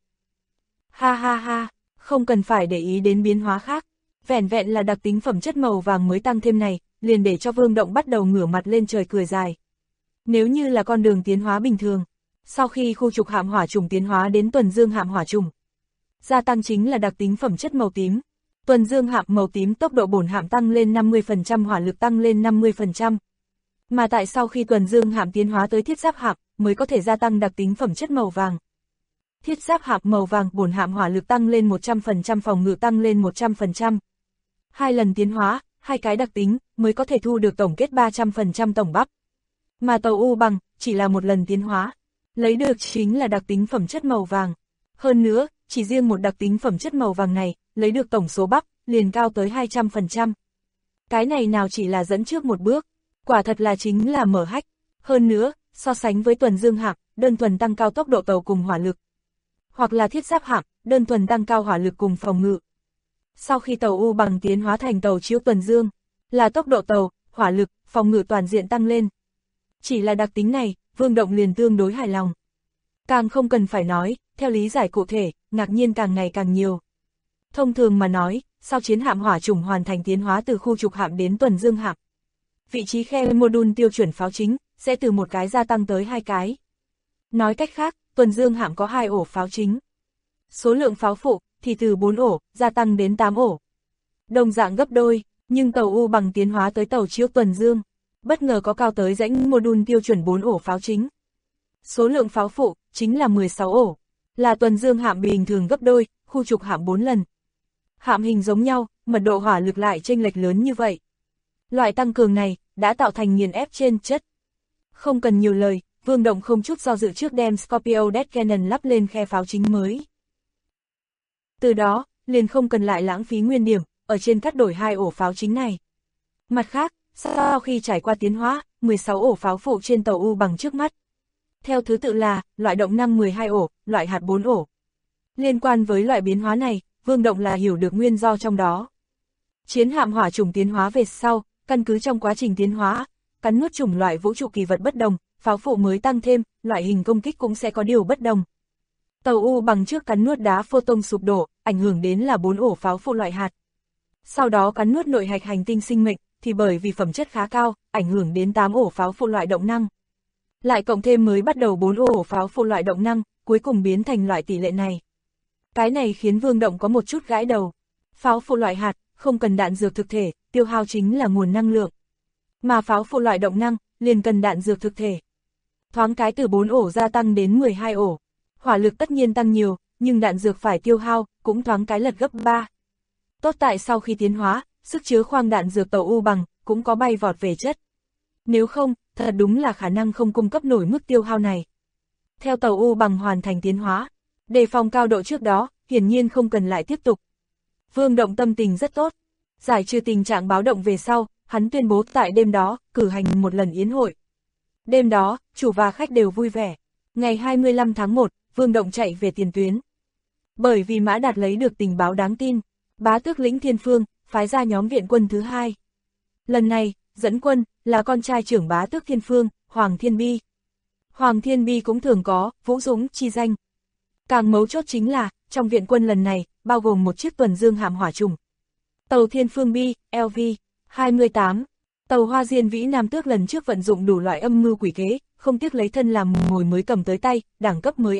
Ha ha ha, không cần phải để ý đến biến hóa khác. Vẻn vẹn là đặc tính phẩm chất màu vàng mới tăng thêm này, liền để cho Vương Động bắt đầu ngửa mặt lên trời cười dài. Nếu như là con đường tiến hóa bình thường, sau khi khu trục hạm hỏa chủng tiến hóa đến tuần dương hạm hỏa chủng, gia tăng chính là đặc tính phẩm chất màu tím. Tuần dương hạm màu tím tốc độ bổn hạm tăng lên 50%, hỏa lực tăng lên 50%. Mà tại sau khi tuần dương hạm tiến hóa tới thiết giáp hạm, mới có thể gia tăng đặc tính phẩm chất màu vàng. Thiết giáp hạm màu vàng, bổn hạm hỏa lực tăng lên 100%, phòng ngự tăng lên 100%. 2 lần tiến hóa, 2 cái đặc tính, mới có thể thu được tổng kết 300% tổng bắp. Mà tàu U bằng, chỉ là một lần tiến hóa, lấy được chính là đặc tính phẩm chất màu vàng. Hơn nữa, chỉ riêng một đặc tính phẩm chất màu vàng này, lấy được tổng số bắp, liền cao tới 200%. Cái này nào chỉ là dẫn trước một bước, quả thật là chính là mở hách. Hơn nữa, so sánh với tuần dương hạm, đơn thuần tăng cao tốc độ tàu cùng hỏa lực. Hoặc là thiết giáp hạm, đơn thuần tăng cao hỏa lực cùng phòng ngự. Sau khi tàu U bằng tiến hóa thành tàu chiêu tuần dương, là tốc độ tàu, hỏa lực, phòng ngự toàn diện tăng lên. Chỉ là đặc tính này, Vương Động liền tương đối hài lòng. Càng không cần phải nói, theo lý giải cụ thể, ngạc nhiên càng ngày càng nhiều. Thông thường mà nói, sau chiến hạm hỏa chủng hoàn thành tiến hóa từ khu trục hạm đến tuần dương hạm, vị trí khe module tiêu chuẩn pháo chính sẽ từ một cái gia tăng tới 2 cái. Nói cách khác, tuần dương hạm có 2 ổ pháo chính. Số lượng pháo phụ thì từ 4 ổ gia tăng đến 8 ổ. Đồng dạng gấp đôi, nhưng tàu U bằng tiến hóa tới tàu chiếu tuần dương, bất ngờ có cao tới rãnh module tiêu chuẩn 4 ổ pháo chính. Số lượng pháo phụ chính là 16 ổ, là tuần dương hạm bình thường gấp đôi, khu trục hạm 4 lần. Hạm hình giống nhau, mật độ hỏa lực lại chênh lệch lớn như vậy. Loại tăng cường này đã tạo thành nghiền ép trên chất. Không cần nhiều lời, Vương Động không chút do dự trước đem Scorpio Death Cannon lắp lên khe pháo chính mới. Từ đó, liền không cần lại lãng phí nguyên điểm, ở trên cắt đổi 2 ổ pháo chính này. Mặt khác, sau khi trải qua tiến hóa, 16 ổ pháo phụ trên tàu U bằng trước mắt. Theo thứ tự là, loại động năng 12 ổ, loại hạt 4 ổ. Liên quan với loại biến hóa này, Vương Động là hiểu được nguyên do trong đó. Chiến hạm hỏa chủng tiến hóa về sau, căn cứ trong quá trình tiến hóa, cắn nuốt chủng loại vũ trụ kỳ vật bất đồng, pháo phụ mới tăng thêm, loại hình công kích cũng sẽ có điều bất đồng. Tàu U bằng trước cắn nuốt đá photon sụp đổ, ảnh hưởng đến là 4 ổ pháo phụ loại hạt. Sau đó cắn nuốt nội hạch hành tinh sinh mệnh, thì bởi vì phẩm chất khá cao, ảnh hưởng đến 8 ổ pháo phụ loại động năng. Lại cộng thêm mới bắt đầu 4 ổ pháo phụ loại động năng, cuối cùng biến thành loại tỷ lệ này. Cái này khiến Vương Động có một chút gãi đầu. Pháo phụ loại hạt, không cần đạn dược thực thể, tiêu hao chính là nguồn năng lượng. Mà pháo phụ loại động năng, liền cần đạn dược thực thể. Thoáng cái từ 4 ổ gia tăng đến 12 ổ. Hỏa lực tất nhiên tăng nhiều, nhưng đạn dược phải tiêu hao, cũng thoáng cái lật gấp 3. Tốt tại sau khi tiến hóa, sức chứa khoang đạn dược tàu U bằng, cũng có bay vọt về chất. Nếu không, thật đúng là khả năng không cung cấp nổi mức tiêu hao này. Theo tàu U bằng hoàn thành tiến hóa, đề phòng cao độ trước đó, hiển nhiên không cần lại tiếp tục. Vương Động tâm tình rất tốt. Giải trừ tình trạng báo động về sau, hắn tuyên bố tại đêm đó, cử hành một lần yến hội. Đêm đó, chủ và khách đều vui vẻ. Ngày 25 tháng 1, Vương Động chạy về tiền tuyến. Bởi vì Mã Đạt lấy được tình báo đáng tin, Bá Tước lĩnh Thiên Phương, phái ra nhóm viện quân thứ 2. Lần này, dẫn quân, là con trai trưởng Bá Tước Thiên Phương, Hoàng Thiên Bi. Hoàng Thiên Bi cũng thường có, Vũ Dũng chi danh. Càng mấu chốt chính là, trong viện quân lần này, bao gồm một chiếc tuần dương hạm hỏa trùng. Tàu Thiên Phương Bi, LV-28. Tàu Hoa Diên Vĩ Nam Tước lần trước vận dụng đủ loại âm mưu quỷ kế, không tiếc lấy thân làm mồi mới cầm tới tay, đẳng cấp mới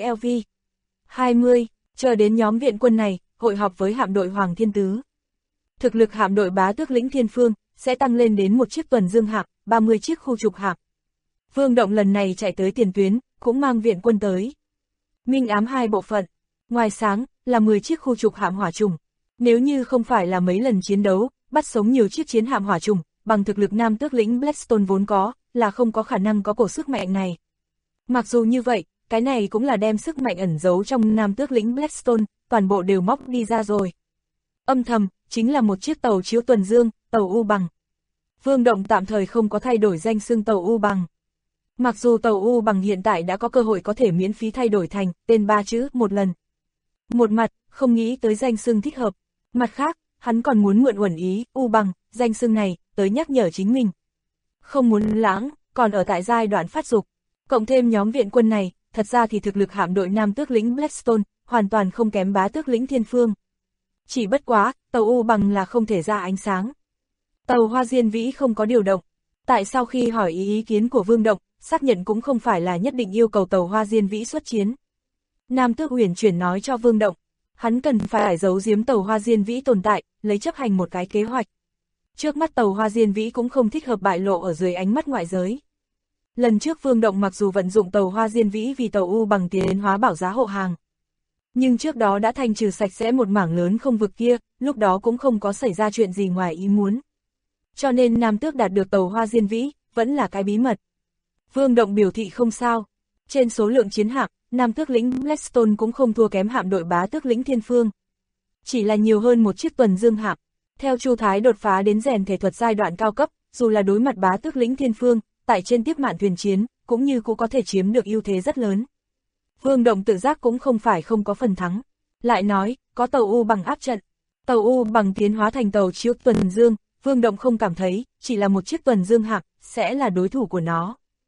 LV-20, chờ đến nhóm viện quân này, hội họp với hạm đội Hoàng Thiên Tứ. Thực lực hạm đội Bá Tước lĩnh Thiên Phương, sẽ tăng lên đến một chiếc tuần dương hạm, 30 chiếc khu trục hạm. Vương Động lần này chạy tới tiền tuyến, cũng mang viện quân tới. Minh ám 2 bộ phận, ngoài sáng, là 10 chiếc khu trục hạm hỏa trùng. Nếu như không phải là mấy lần chiến đấu, bắt sống nhiều chiếc chiến hạm hỏa trùng, bằng thực lực Nam Tước lĩnh Blackstone vốn có, là không có khả năng có cổ sức mạnh này. Mặc dù như vậy, cái này cũng là đem sức mạnh ẩn giấu trong Nam Tước lĩnh Blackstone, toàn bộ đều móc đi ra rồi. Âm thầm, chính là một chiếc tàu chiếu tuần dương, tàu U bằng. Vương Động tạm thời không có thay đổi danh xưng tàu U bằng. Mặc dù tàu U bằng hiện tại đã có cơ hội có thể miễn phí thay đổi thành tên 3 chữ một lần. Một mặt, không nghĩ tới danh xưng thích hợp. Mặt khác, hắn còn muốn mượn uẩn ý U bằng, danh xưng này, tới nhắc nhở chính mình. Không muốn lãng, còn ở tại giai đoạn phát dục. Cộng thêm nhóm viện quân này, thật ra thì thực lực hạm đội Nam Tước lĩnh Blackstone, hoàn toàn không kém Bá Tước lĩnh Thiên Phương. Chỉ bất quá, tàu U bằng là không thể ra ánh sáng. Tàu Hoa Diên Vĩ không có điều động. Tại sau khi hỏi ý kiến của Vương Động, xác nhận cũng không phải là nhất định yêu cầu tàu Hoa Diên Vĩ xuất chiến. Nam Tước Uyển chuyển nói cho Vương Động, hắn cần phải giấu giếm tàu Hoa Diên Vĩ tồn tại, lấy chấp hành một cái kế hoạch. Trước mắt tàu Hoa Diên Vĩ cũng không thích hợp bại lộ ở dưới ánh mắt ngoại giới. Lần trước Vương Động mặc dù vận dụng tàu Hoa Diên Vĩ vì tàu U bằng tiến hóa bảo giá hộ hàng, nhưng trước đó đã thanh trừ sạch sẽ một mảng lớn không vực kia, lúc đó cũng không có xảy ra chuyện gì ngoài ý muốn. Cho nên Nam Tước đạt được tàu Hoa Diên Vĩ, vẫn là cái bí mật. Vương Động biểu thị không sao. Trên số lượng chiến hạm, Nam Tước lĩnh Blackstone cũng không thua kém hạm đội Bá Tước lĩnh Thiên Phương. Chỉ là nhiều hơn một chiếc tuần dương hạm. Theo Chu Thái đột phá đến rèn thể thuật giai đoạn cao cấp, dù là đối mặt Bá Tước lĩnh Thiên Phương, tại trên tiếp mạn thuyền chiến, cũng như cũng có thể chiếm được ưu thế rất lớn. Vương Động tự giác cũng không phải không có phần thắng. Lại nói, có tàu U bằng áp trận. Tàu U bằng tiến hóa thành tàu chiếu tuần dương, Vương Động không cảm thấy, chỉ là một chiếc tuần dương hạm, sẽ là đối thủ của nó.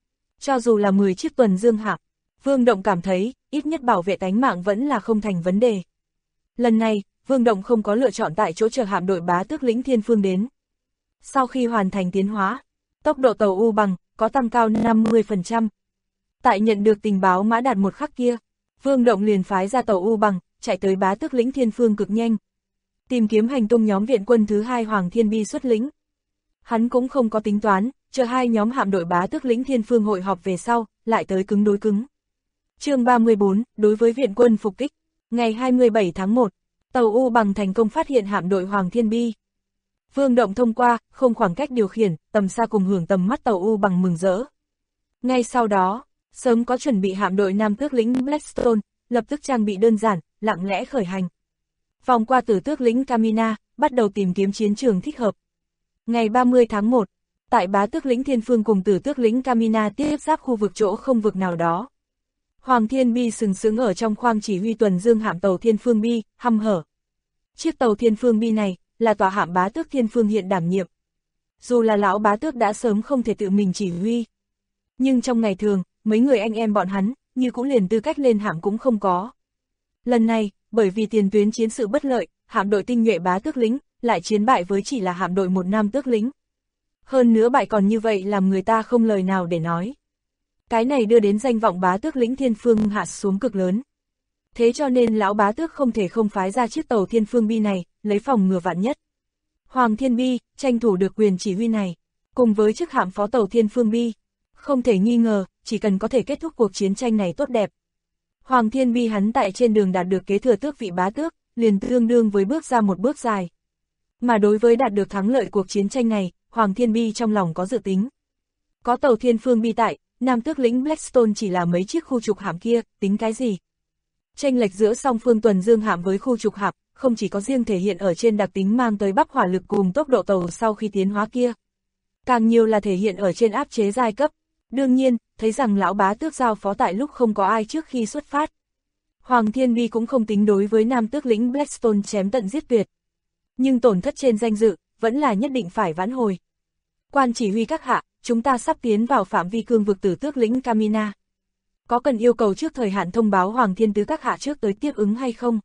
Cho dù là 10 chiếc tuần dương hạm, Vương Động cảm thấy, ít nhất bảo vệ tánh mạng vẫn là không thành vấn đề. Lần này, Vương Động không có lựa chọn tại chỗ chờ hạm đội bá tước lĩnh Thiên Phương đến. Sau khi hoàn thành tiến hóa, tốc độ tàu U bằng có tăng cao 50%. Tại nhận được tình báo mã đạt một khắc kia, Vương Động liền phái ra tàu U bằng, chạy tới bá tước lĩnh Thiên Phương cực nhanh. Tìm kiếm hành tung nhóm viện quân thứ 2 Hoàng Thiên Bi xuất lĩnh. Hắn cũng không có tính toán, chờ hai nhóm hạm đội bá tước lĩnh Thiên Phương hội họp về sau, lại tới cứng đối cứng. Chương 34, đối với viện quân phục kích. Ngày 27 tháng 1, tàu U bằng thành công phát hiện hạm đội Hoàng Thiên Bi. Vương Động thông qua, không khoảng cách điều khiển, tầm xa cùng hưởng tầm mắt tàu U bằng mừng rỡ. Ngay sau đó, sớm có chuẩn bị hạm đội Nam tước lĩnh Blackstone, lập tức trang bị đơn giản, lặng lẽ khởi hành. Vòng qua Tử tước lĩnh Camina, bắt đầu tìm kiếm chiến trường thích hợp. Ngày 30 tháng 1, tại bá tước lĩnh Thiên Phương cùng Tử tước lĩnh Camina tiếp giáp khu vực chỗ không vực nào đó. Hoàng Thiên Bi sừng sững ở trong khoang chỉ huy tuần dương hạm tàu Thiên Phương Bi, hăm hở. Chiếc tàu Thiên Phương Bi này, là tòa hạm bá tước Thiên Phương hiện đảm nhiệm. Dù là lão bá tước đã sớm không thể tự mình chỉ huy. Nhưng trong ngày thường, mấy người anh em bọn hắn, như cũng liền tư cách lên hạm cũng không có. Lần này, bởi vì tiền tuyến chiến sự bất lợi, hạm đội tinh nhuệ bá tước lính, lại chiến bại với chỉ là hạm đội một nam tước lính. Hơn nữa bại còn như vậy làm người ta không lời nào để nói. Cái này đưa đến danh vọng bá tước lĩnh Thiên Phương hạ xuống cực lớn. Thế cho nên lão bá tước không thể không phái ra chiếc tàu Thiên Phương Bi này, lấy phòng ngừa vạn nhất. Hoàng Thiên Bi, tranh thủ được quyền chỉ huy này, cùng với chiếc hạm phó tàu Thiên Phương Bi. Không thể nghi ngờ, chỉ cần có thể kết thúc cuộc chiến tranh này tốt đẹp. Hoàng Thiên Bi hắn tại trên đường đạt được kế thừa tước vị bá tước, liền tương đương với bước ra một bước dài. Mà đối với đạt được thắng lợi cuộc chiến tranh này, Hoàng Thiên Bi trong lòng có dự tính. Có tàu Thiên Phương Bi tại, Nam tước lĩnh Blackstone chỉ là mấy chiếc khu trục hạm kia, tính cái gì? Chênh lệch giữa song phương tuần dương hạm với khu trục hạm, không chỉ có riêng thể hiện ở trên đặc tính mang tới bắc hỏa lực cùng tốc độ tàu sau khi tiến hóa kia. Càng nhiều là thể hiện ở trên áp chế giai cấp. Đương nhiên, thấy rằng lão bá tước giao phó tại lúc không có ai trước khi xuất phát. Hoàng Thiên Bi cũng không tính đối với Nam tước lĩnh Blackstone chém tận giết tuyệt. Nhưng tổn thất trên danh dự, vẫn là nhất định phải vãn hồi. Quan chỉ huy các hạ, chúng ta sắp tiến vào phạm vi cương vực Tử tước lĩnh Camina. Có cần yêu cầu trước thời hạn thông báo Hoàng Thiên Tứ các hạ trước tới tiếp ứng hay không?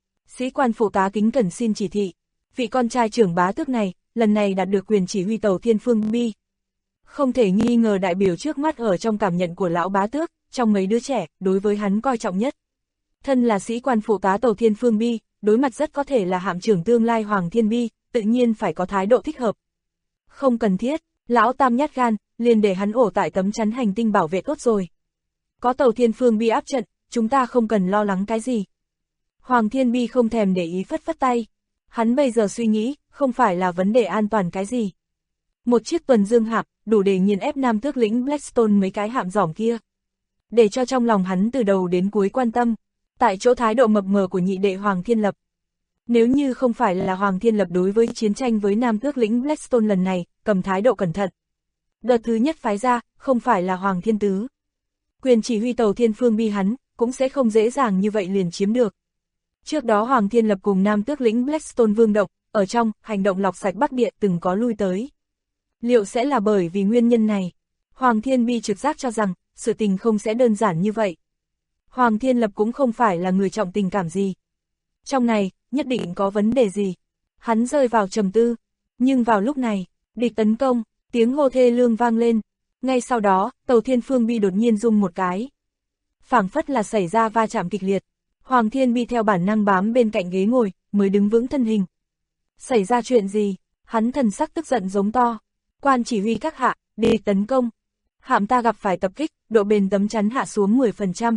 Sĩ quan phụ tá kính cẩn xin chỉ thị. Vị con trai trưởng bá tước này, lần này đạt được quyền chỉ huy tàu Thiên Phương Bi. Không thể nghi ngờ đại biểu trước mắt ở trong cảm nhận của lão bá tước, trong mấy đứa trẻ, đối với hắn coi trọng nhất. Thân là sĩ quan phụ tá tàu Thiên Phương Bi, đối mặt rất có thể là hạm trưởng tương lai Hoàng Thiên Bi, tự nhiên phải có thái độ thích hợp. Không cần thiết, lão tam nhát gan, liền để hắn ổ tại tấm chắn hành tinh bảo vệ tốt rồi. Có tàu Thiên Phương Bi áp trận, chúng ta không cần lo lắng cái gì. Hoàng Thiên Bi không thèm để ý phất phất tay. Hắn bây giờ suy nghĩ, không phải là vấn đề an toàn cái gì. Một chiếc tuần dương hạm, đủ để nghiền ép Nam tước lĩnh Blackstone mấy cái hạm giỏm kia. Để cho trong lòng hắn từ đầu đến cuối quan tâm, tại chỗ thái độ mập mờ của nhị đệ Hoàng Thiên Lập. Nếu như không phải là Hoàng Thiên Lập đối với chiến tranh với Nam tước lĩnh Blackstone lần này, cầm thái độ cẩn thận. Đợt thứ nhất phái ra, không phải là Hoàng Thiên Tứ. Quyền chỉ huy tàu Thiên Phương Bi hắn, cũng sẽ không dễ dàng như vậy liền chiếm được. Trước đó Hoàng Thiên Lập cùng Nam tước lĩnh Blackstone Vương Động, ở trong, hành động lọc sạch Bắc Địa từng có lui tới. Liệu sẽ là bởi vì nguyên nhân này? Hoàng Thiên Bi trực giác cho rằng, sự tình không sẽ đơn giản như vậy. Hoàng Thiên Lập cũng không phải là người trọng tình cảm gì. Trong này, nhất định có vấn đề gì. Hắn rơi vào trầm tư. Nhưng vào lúc này, địch tấn công, tiếng hô thê lương vang lên. Ngay sau đó, tàu Thiên Phương Bi đột nhiên rung một cái. Phảng phất là xảy ra va chạm kịch liệt. Hoàng Thiên Bi theo bản năng bám bên cạnh ghế ngồi, mới đứng vững thân hình. Xảy ra chuyện gì? Hắn thần sắc tức giận giống to. Quan chỉ huy các hạ, địch tấn công. Hạm ta gặp phải tập kích, độ bền tấm chắn hạ xuống 10%.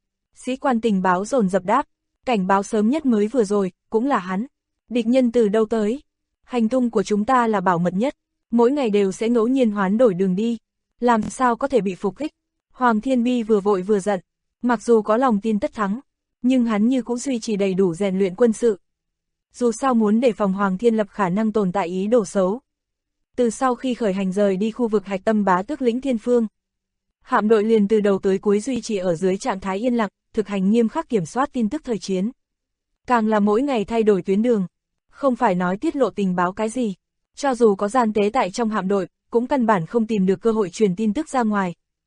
Sĩ quan tình báo dồn dập đáp. Cảnh báo sớm nhất mới vừa rồi, cũng là hắn. Địch nhân từ đâu tới? Hành tung của chúng ta là bảo mật nhất. Mỗi ngày đều sẽ ngẫu nhiên hoán đổi đường đi. Làm sao có thể bị phục kích? Hoàng Thiên Bi vừa vội vừa giận. Mặc dù có lòng tin tất thắng, nhưng hắn như cũng duy trì đầy đủ rèn luyện quân sự. Dù sao muốn đề phòng Hoàng Thiên Lập khả năng tồn tại ý đồ xấu. Từ sau khi khởi hành rời đi khu vực hạch tâm bá tước lĩnh Thiên Phương, hạm đội liền từ đầu tới cuối duy trì ở dưới trạng thái yên lặng, thực hành nghiêm khắc kiểm soát tin tức thời chiến. Càng là mỗi ngày thay đổi tuyến đường, không phải nói tiết lộ tình báo cái gì. Cho dù có gian tế tại trong hạm đội, cũng căn bản không tìm được cơ hội truyền tin tức ra ngoài.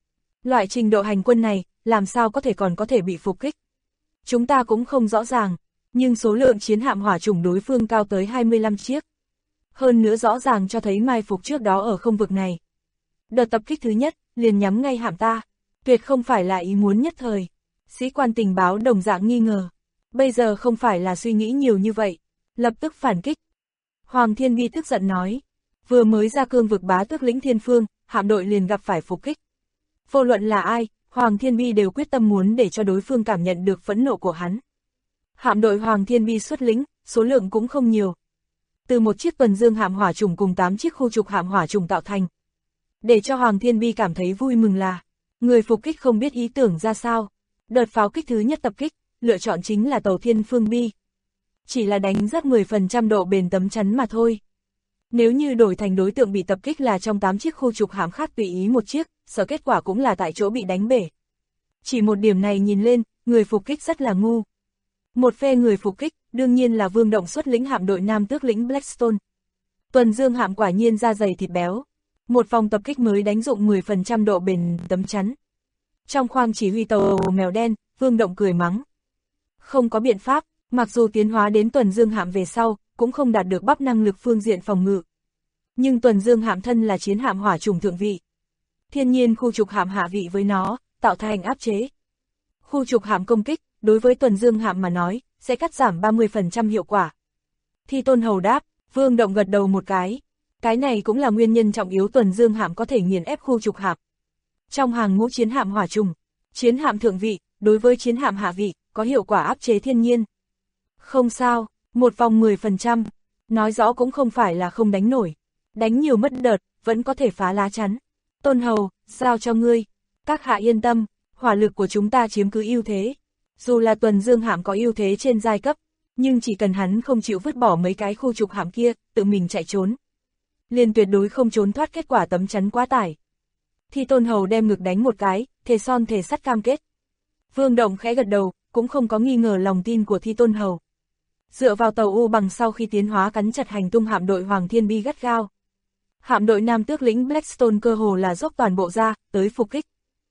Loại trình độ hành quân này, làm sao còn có thể bị phục kích? Chúng ta cũng không rõ ràng, nhưng số lượng chiến hạm hỏa chủng đối phương cao tới 25 chiếc. Hơn nữa rõ ràng cho thấy mai phục trước đó ở không vực này. Đợt tập kích thứ nhất, liền nhắm ngay hạm ta, tuyệt không phải là ý muốn nhất thời. Sĩ quan tình báo đồng dạng nghi ngờ, bây giờ không phải là suy nghĩ nhiều như vậy, lập tức phản kích. Hoàng Thiên Bi tức giận nói, vừa mới ra cương vực bá tước lĩnh Thiên Phương, hạm đội liền gặp phải phục kích. Vô luận là ai, Hoàng Thiên Bi đều quyết tâm muốn để cho đối phương cảm nhận được phẫn nộ của hắn. Hạm đội Hoàng Thiên Bi xuất lĩnh, số lượng cũng không nhiều. Từ một chiếc tuần dương hạm hỏa trùng cùng 8 chiếc khu trục hạm hỏa trùng tạo thành. Để cho Hoàng Thiên Bi cảm thấy vui mừng là, người phục kích không biết ý tưởng ra sao. Đợt pháo kích thứ nhất tập kích, lựa chọn chính là tàu Thiên Phương Bi. Chỉ là đánh rất 10% độ bền tấm chắn mà thôi. Nếu như đổi thành đối tượng bị tập kích là trong 8 chiếc khu trục hạm khác tùy ý một chiếc, sợ kết quả cũng là tại chỗ bị đánh bể. Chỉ một điểm này nhìn lên, người phục kích rất là ngu. Một phe người phục kích, đương nhiên là Vương Động xuất lĩnh hạm đội Nam Tước lĩnh Blackstone. Tuần dương hạm quả nhiên da dày thịt béo. Một vòng tập kích mới đánh dụng 10% độ bền tấm chắn. Trong khoang chỉ huy tàu mèo đen, Vương Động cười mắng. Không có biện pháp, mặc dù tiến hóa đến tuần dương hạm về sau, cũng không đạt được bắp năng lực phương diện phòng ngự. Nhưng tuần dương hạm thân là chiến hạm hỏa chủng thượng vị. Thiên nhiên khu trục hạm hạ vị với nó, tạo thành áp chế. Khu trục hạm công kích, đối với tuần dương hạm mà nói, sẽ cắt giảm 30% hiệu quả. Thi Tôn Hầu đáp, Vương Động gật đầu một cái. Cái này cũng là nguyên nhân trọng yếu tuần dương hạm có thể nghiền ép khu trục hạm. Trong hàng ngũ chiến hạm hỏa trùng, chiến hạm thượng vị, đối với chiến hạm hạ vị, có hiệu quả áp chế thiên nhiên. Không sao, một vòng 10%, nói rõ cũng không phải là không đánh nổi. Đánh nhiều mất đợt, vẫn có thể phá lá chắn. Tôn Hầu, giao cho ngươi. Các hạ yên tâm, hỏa lực của chúng ta chiếm cứ ưu thế. Dù là tuần dương hạm có ưu thế trên giai cấp, nhưng chỉ cần hắn không chịu vứt bỏ mấy cái khu trục hạm kia, tự mình chạy trốn, liền tuyệt đối không trốn thoát kết quả tấm chắn quá tải. Thi Tôn Hầu đem ngực đánh một cái, thề son thề sắt cam kết. Vương Động khẽ gật đầu, cũng không có nghi ngờ lòng tin của Thi Tôn Hầu. Dựa vào tàu U bằng sau khi tiến hóa cắn chặt hành tung hạm đội Hoàng Thiên Bi gắt gao. Hạm đội Nam Tước lĩnh Blackstone cơ hồ là dốc toàn bộ ra, tới phục kích.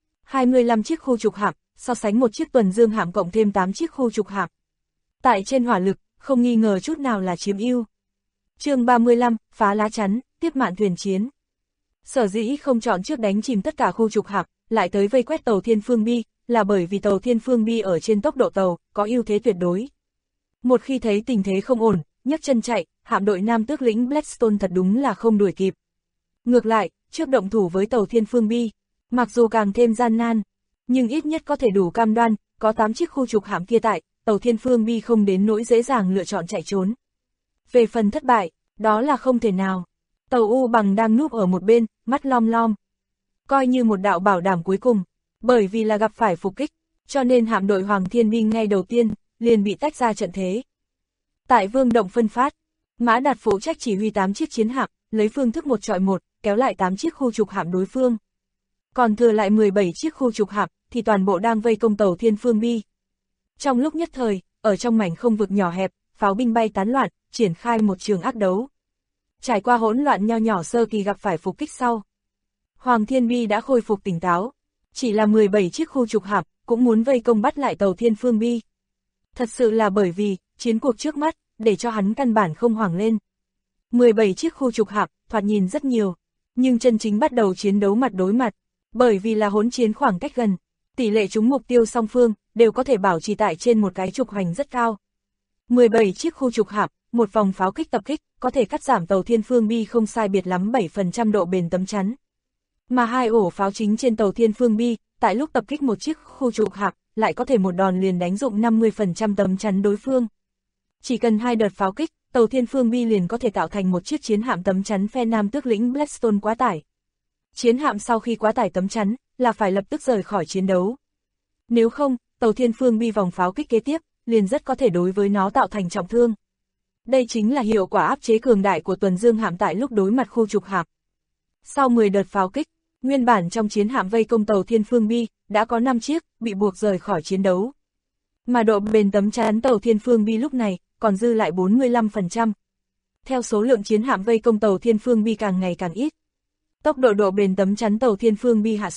25 chiếc khu trục hạm, so sánh một chiếc tuần dương hạm cộng thêm 8 chiếc khu trục hạm. Tại trên hỏa lực, không nghi ngờ chút nào là chiếm ưu. Chương 35, phá lá chắn, tiếp mạn thuyền chiến. Sở dĩ không chọn trước đánh chìm tất cả khu trục hạm, lại tới vây quét tàu Thiên Phương Bi, là bởi vì tàu Thiên Phương Bi ở trên tốc độ tàu, có ưu thế tuyệt đối. Một khi thấy tình thế không ổn, nhấc chân chạy, hạm đội Nam Tước lĩnh Blackstone thật đúng là không đuổi kịp. Ngược lại, trước động thủ với tàu Thiên Phương Bi, mặc dù càng thêm gian nan, nhưng ít nhất có thể đủ cam đoan, có 8 chiếc khu trục hạm kia tại, tàu Thiên Phương Bi không đến nỗi dễ dàng lựa chọn chạy trốn. Về phần thất bại, đó là không thể nào. Tàu U bằng đang núp ở một bên, mắt lom lom. Coi như một đạo bảo đảm cuối cùng, bởi vì là gặp phải phục kích, cho nên hạm đội Hoàng Thiên Bi ngay đầu tiên, liền bị tách ra trận thế. Tại Vương Động phân phát, Mã Đạt phụ trách chỉ huy 8 chiếc chiến hạm, lấy phương thức 1 chọi 1, kéo lại 8 chiếc khu trục hạm đối phương. Còn thừa lại 17 chiếc khu trục hạm, thì toàn bộ đang vây công tàu Thiên Phương Bi. Trong lúc nhất thời, ở trong mảnh không vực nhỏ hẹp, pháo binh bay tán loạn, triển khai một trường ác đấu. Trải qua hỗn loạn nho nhỏ sơ kỳ gặp phải phục kích sau, Hoàng Thiên Bi đã khôi phục tỉnh táo. Chỉ là 17 chiếc khu trục hạm, cũng muốn vây công bắt lại tàu Thiên Phương Bi. Thật sự là bởi vì, chiến cuộc trước mắt, để cho hắn căn bản không hoảng lên. 17 chiếc khu trục hạm, thoạt nhìn rất nhiều, nhưng chân chính bắt đầu chiến đấu mặt đối mặt, bởi vì là hỗn chiến khoảng cách gần, tỷ lệ trúng mục tiêu song phương, đều có thể bảo trì tại trên một cái trục hoành rất cao. 17 chiếc khu trục hạm, một vòng pháo kích tập kích, có thể cắt giảm tàu Thiên Phương Bi không sai biệt lắm 7% độ bền tấm chắn. Mà 2 ổ pháo chính trên tàu Thiên Phương Bi, tại lúc tập kích một chiếc khu trục hạm, lại có thể một đòn liền đánh dụng 50% tấm chắn đối phương. Chỉ cần 2 đợt pháo kích, tàu Thiên Phương Bi liền có thể tạo thành một chiếc chiến hạm tấm chắn phe Nam Tước lĩnh Blackstone quá tải. Chiến hạm sau khi quá tải tấm chắn, là phải lập tức rời khỏi chiến đấu. Nếu không, tàu Thiên Phương Bi vòng pháo kích kế tiếp, liền rất có thể đối với nó tạo thành trọng thương. Đây chính là hiệu quả áp chế cường đại của tuần dương hạm tại lúc đối mặt khu trục hạm. Sau 10 đợt pháo kích, nguyên bản trong chiến hạm vây công tàu Thiên Phương Bi, đã có 5 chiếc, bị buộc rời khỏi chiến đấu. Mà độ bền tấm chắn tàu Thiên Phương Bi lúc này, còn dư lại 45%. Theo số lượng chiến hạm vây công tàu Thiên Phương Bi càng ngày càng ít, tốc độ độ bền tấm chắn tàu Thiên Phương Bi hạ xuống,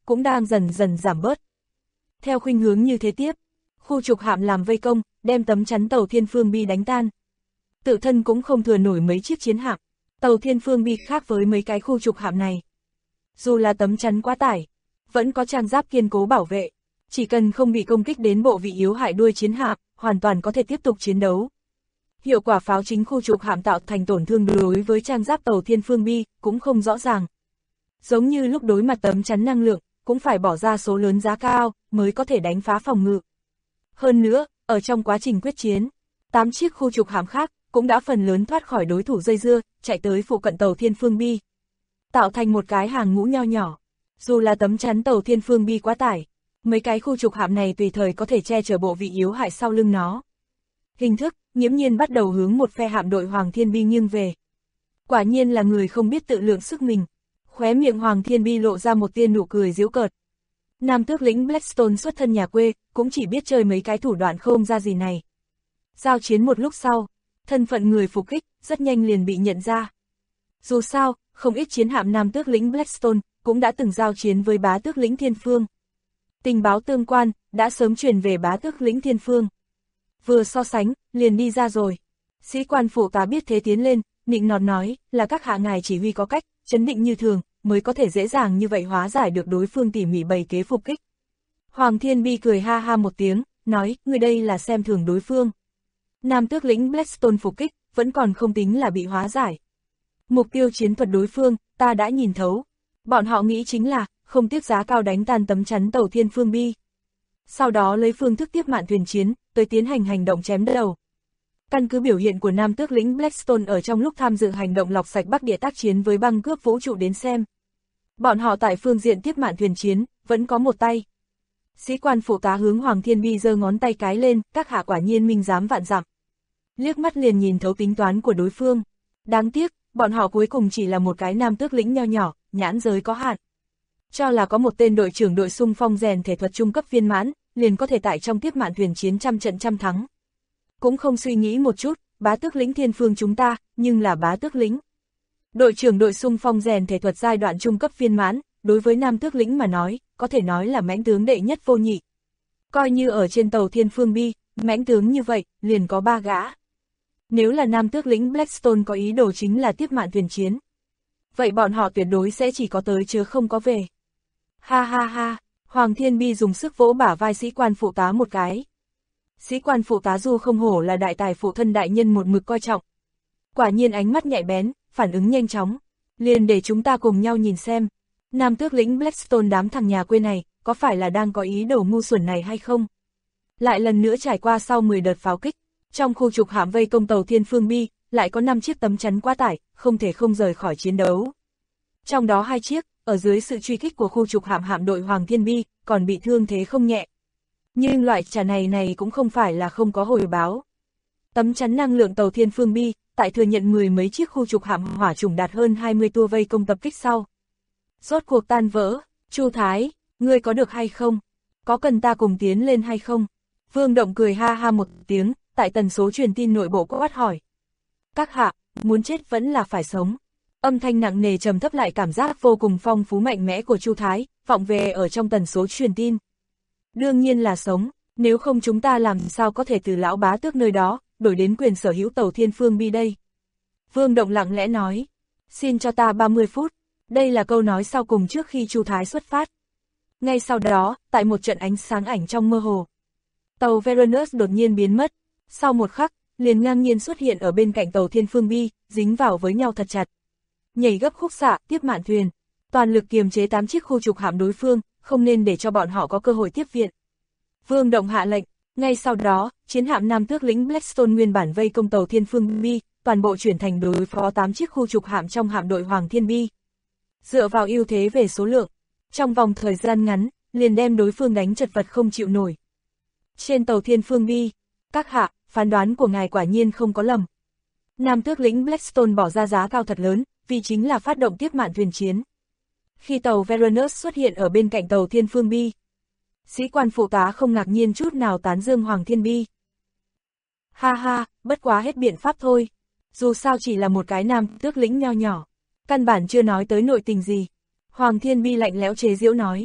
cũng đang dần dần giảm bớt. Theo khuynh hướng như thế tiếp, khu trục hạm làm vây công, đem tấm chắn tàu Thiên Phương Bi đánh tan. Tự thân cũng không thừa nổi mấy chiếc chiến hạm, tàu Thiên Phương Bi khác với mấy cái khu trục hạm này. Dù là tấm chắn quá tải, vẫn có trang giáp kiên cố bảo vệ, chỉ cần không bị công kích đến bộ vị yếu hại đuôi chiến hạm, hoàn toàn có thể tiếp tục chiến đấu. Hiệu quả pháo chính khu trục hạm tạo thành tổn thương đối với trang giáp tàu Thiên Phương Bi cũng không rõ ràng. Giống như lúc đối mặt tấm chắn năng lượng, cũng phải bỏ ra số lớn giá cao mới có thể đánh phá phòng ngự. Hơn nữa, ở trong quá trình quyết chiến, 8 chiếc khu trục hạm khác cũng đã phần lớn thoát khỏi đối thủ dây dưa, chạy tới phụ cận tàu Thiên Phương Bi, tạo thành một cái hàng ngũ nho nhỏ. Dù là tấm chắn tàu Thiên Phương Bi quá tải, mấy cái khu trục hạm này tùy thời có thể che chở bộ vị yếu hại sau lưng nó. Hình thức, nghiễm nhiên bắt đầu hướng một phe hạm đội Hoàng Thiên Bi nghiêng về. Quả nhiên là người không biết tự lượng sức mình. Khóe miệng Hoàng Thiên Bi lộ ra một tia nụ cười giễu cợt. Nam tước lĩnh Blackstone xuất thân nhà quê, cũng chỉ biết chơi mấy cái thủ đoạn không ra gì này. Giao chiến một lúc sau, thân phận người phục kích rất nhanh liền bị nhận ra. Dù sao, không ít chiến hạm Nam tước lĩnh Blackstone cũng đã từng giao chiến với bá tước lĩnh Thiên Phương. Tình báo tương quan đã sớm truyền về bá tước lĩnh Thiên Phương. Vừa so sánh, liền đi ra rồi. Sĩ quan phụ tá biết thế tiến lên, nịnh nọt nói là các hạ ngài chỉ huy có cách, chấn định như thường, mới có thể dễ dàng như vậy hóa giải được đối phương tỉ mỉ bày kế phục kích. Hoàng Thiên Bi cười ha ha một tiếng, nói, người đây là xem thường đối phương. Nam tước lĩnh Blackstone phục kích, vẫn còn không tính là bị hóa giải. Mục tiêu chiến thuật đối phương, ta đã nhìn thấu. Bọn họ nghĩ chính là, không tiếc giá cao đánh tan tấm chắn tàu Thiên Phương Bi. Sau đó lấy phương thức tiếp mạn thuyền chiến, tới tiến hành hành động chém đầu. Căn cứ biểu hiện của Nam tước lĩnh Blackstone ở trong lúc tham dự hành động lọc sạch Bắc Địa tác chiến với băng cướp vũ trụ đến xem. Bọn họ tại phương diện tiếp mạn thuyền chiến, vẫn có một tay. Sĩ quan phụ tá hướng Hoàng Thiên Bi giơ ngón tay cái lên, các hạ quả nhiên minh dám vạn dặm. Liếc mắt liền nhìn thấu tính toán của đối phương. Đáng tiếc, bọn họ cuối cùng chỉ là một cái Nam tước lĩnh nho nhỏ, nhãn giới có hạn. Cho là có một tên đội trưởng đội xung phong rèn thể thuật trung cấp viên mãn, liền có thể tại trong tiếp mạn thuyền chiến trăm trận trăm thắng. Cũng không suy nghĩ một chút, bá tước lĩnh Thiên Phương chúng ta, nhưng là bá tước lĩnh. Đội trưởng đội xung phong rèn thể thuật giai đoạn trung cấp viên mãn, đối với Nam tước lĩnh mà nói, có thể nói là mãnh tướng đệ nhất vô nhị. Coi như ở trên tàu Thiên Phương Bi, mãnh tướng như vậy, liền có 3 gã. Nếu là Nam tước lĩnh Blackstone có ý đồ chính là tiếp mạn thuyền chiến, vậy bọn họ tuyệt đối sẽ chỉ có tới chứ không có về. Ha ha ha, Hoàng Thiên Bi dùng sức vỗ bả vai sĩ quan phụ tá một cái. Sĩ quan phụ tá dù không hổ là đại tài phụ thân đại nhân một mực coi trọng. Quả nhiên ánh mắt nhạy bén, phản ứng nhanh chóng. Liền để chúng ta cùng nhau nhìn xem. Nam tước lĩnh Blackstone đám thằng nhà quê này, có phải là đang có ý đồ ngu xuẩn này hay không? Lại lần nữa trải qua sau 10 đợt pháo kích, trong khu trục hạm vây công tàu Thiên Phương Bi, lại có 5 chiếc tấm chắn quá tải, không thể không rời khỏi chiến đấu. Trong đó 2 chiếc, ở dưới sự truy kích của khu trục hạm hạm đội Hoàng Thiên Bi, còn bị thương thế không nhẹ. Nhưng loại trả này cũng không phải là không có hồi báo. Tấm chắn năng lượng tàu Thiên Phương Bi, tại thừa nhận 10 mấy chiếc khu trục hạm hỏa trùng đạt hơn 20 tua vây công tập kích sau. Rốt cuộc tan vỡ, Chu Thái, ngươi có được hay không? Có cần ta cùng tiến lên hay không? Vương Động cười ha ha một tiếng, tại tần số truyền tin nội bộ quát hỏi. Các hạ, muốn chết vẫn là phải sống. Âm thanh nặng nề trầm thấp lại cảm giác vô cùng phong phú mạnh mẽ của Chu Thái, vọng về ở trong tần số truyền tin. Đương nhiên là sống, nếu không chúng ta làm sao có thể từ lão bá tước nơi đó, đổi đến quyền sở hữu tàu Thiên Phương Bi đây. Vương Động lặng lẽ nói, xin cho ta 30 phút, đây là câu nói sau cùng trước khi Chu Thái xuất phát. Ngay sau đó, tại một trận ánh sáng ảnh trong mơ hồ, tàu Veranus đột nhiên biến mất, sau một khắc, liền ngang nhiên xuất hiện ở bên cạnh tàu Thiên Phương Bi, dính vào với nhau thật chặt. Nhảy gấp khúc xạ, tiếp mạn thuyền, toàn lực kiềm chế 8 chiếc khu trục hạm đối phương, không nên để cho bọn họ có cơ hội tiếp viện. Vương Động hạ lệnh, ngay sau đó, chiến hạm Nam tước lĩnh Blackstone nguyên bản vây công tàu Thiên Phương Bi, toàn bộ chuyển thành đối phó 8 chiếc khu trục hạm trong hạm đội Hoàng Thiên Bi. Dựa vào ưu thế về số lượng, trong vòng thời gian ngắn, liền đem đối phương đánh chật vật không chịu nổi. Trên tàu Thiên Phương Bi, các hạ, phán đoán của ngài quả nhiên không có lầm. Nam tước lĩnh Blackstone bỏ ra giá cao thật lớn, vì chính là phát động tiếp mạn thuyền chiến. Khi tàu Veranus xuất hiện ở bên cạnh tàu Thiên Phương Bi, sĩ quan phụ tá không ngạc nhiên chút nào tán dương Hoàng Thiên Bi. Ha ha, bất quá hết biện pháp thôi. Dù sao chỉ là một cái nam tước lĩnh nho nhỏ, căn bản chưa nói tới nội tình gì. Hoàng Thiên Bi lạnh lẽo chế giễu nói.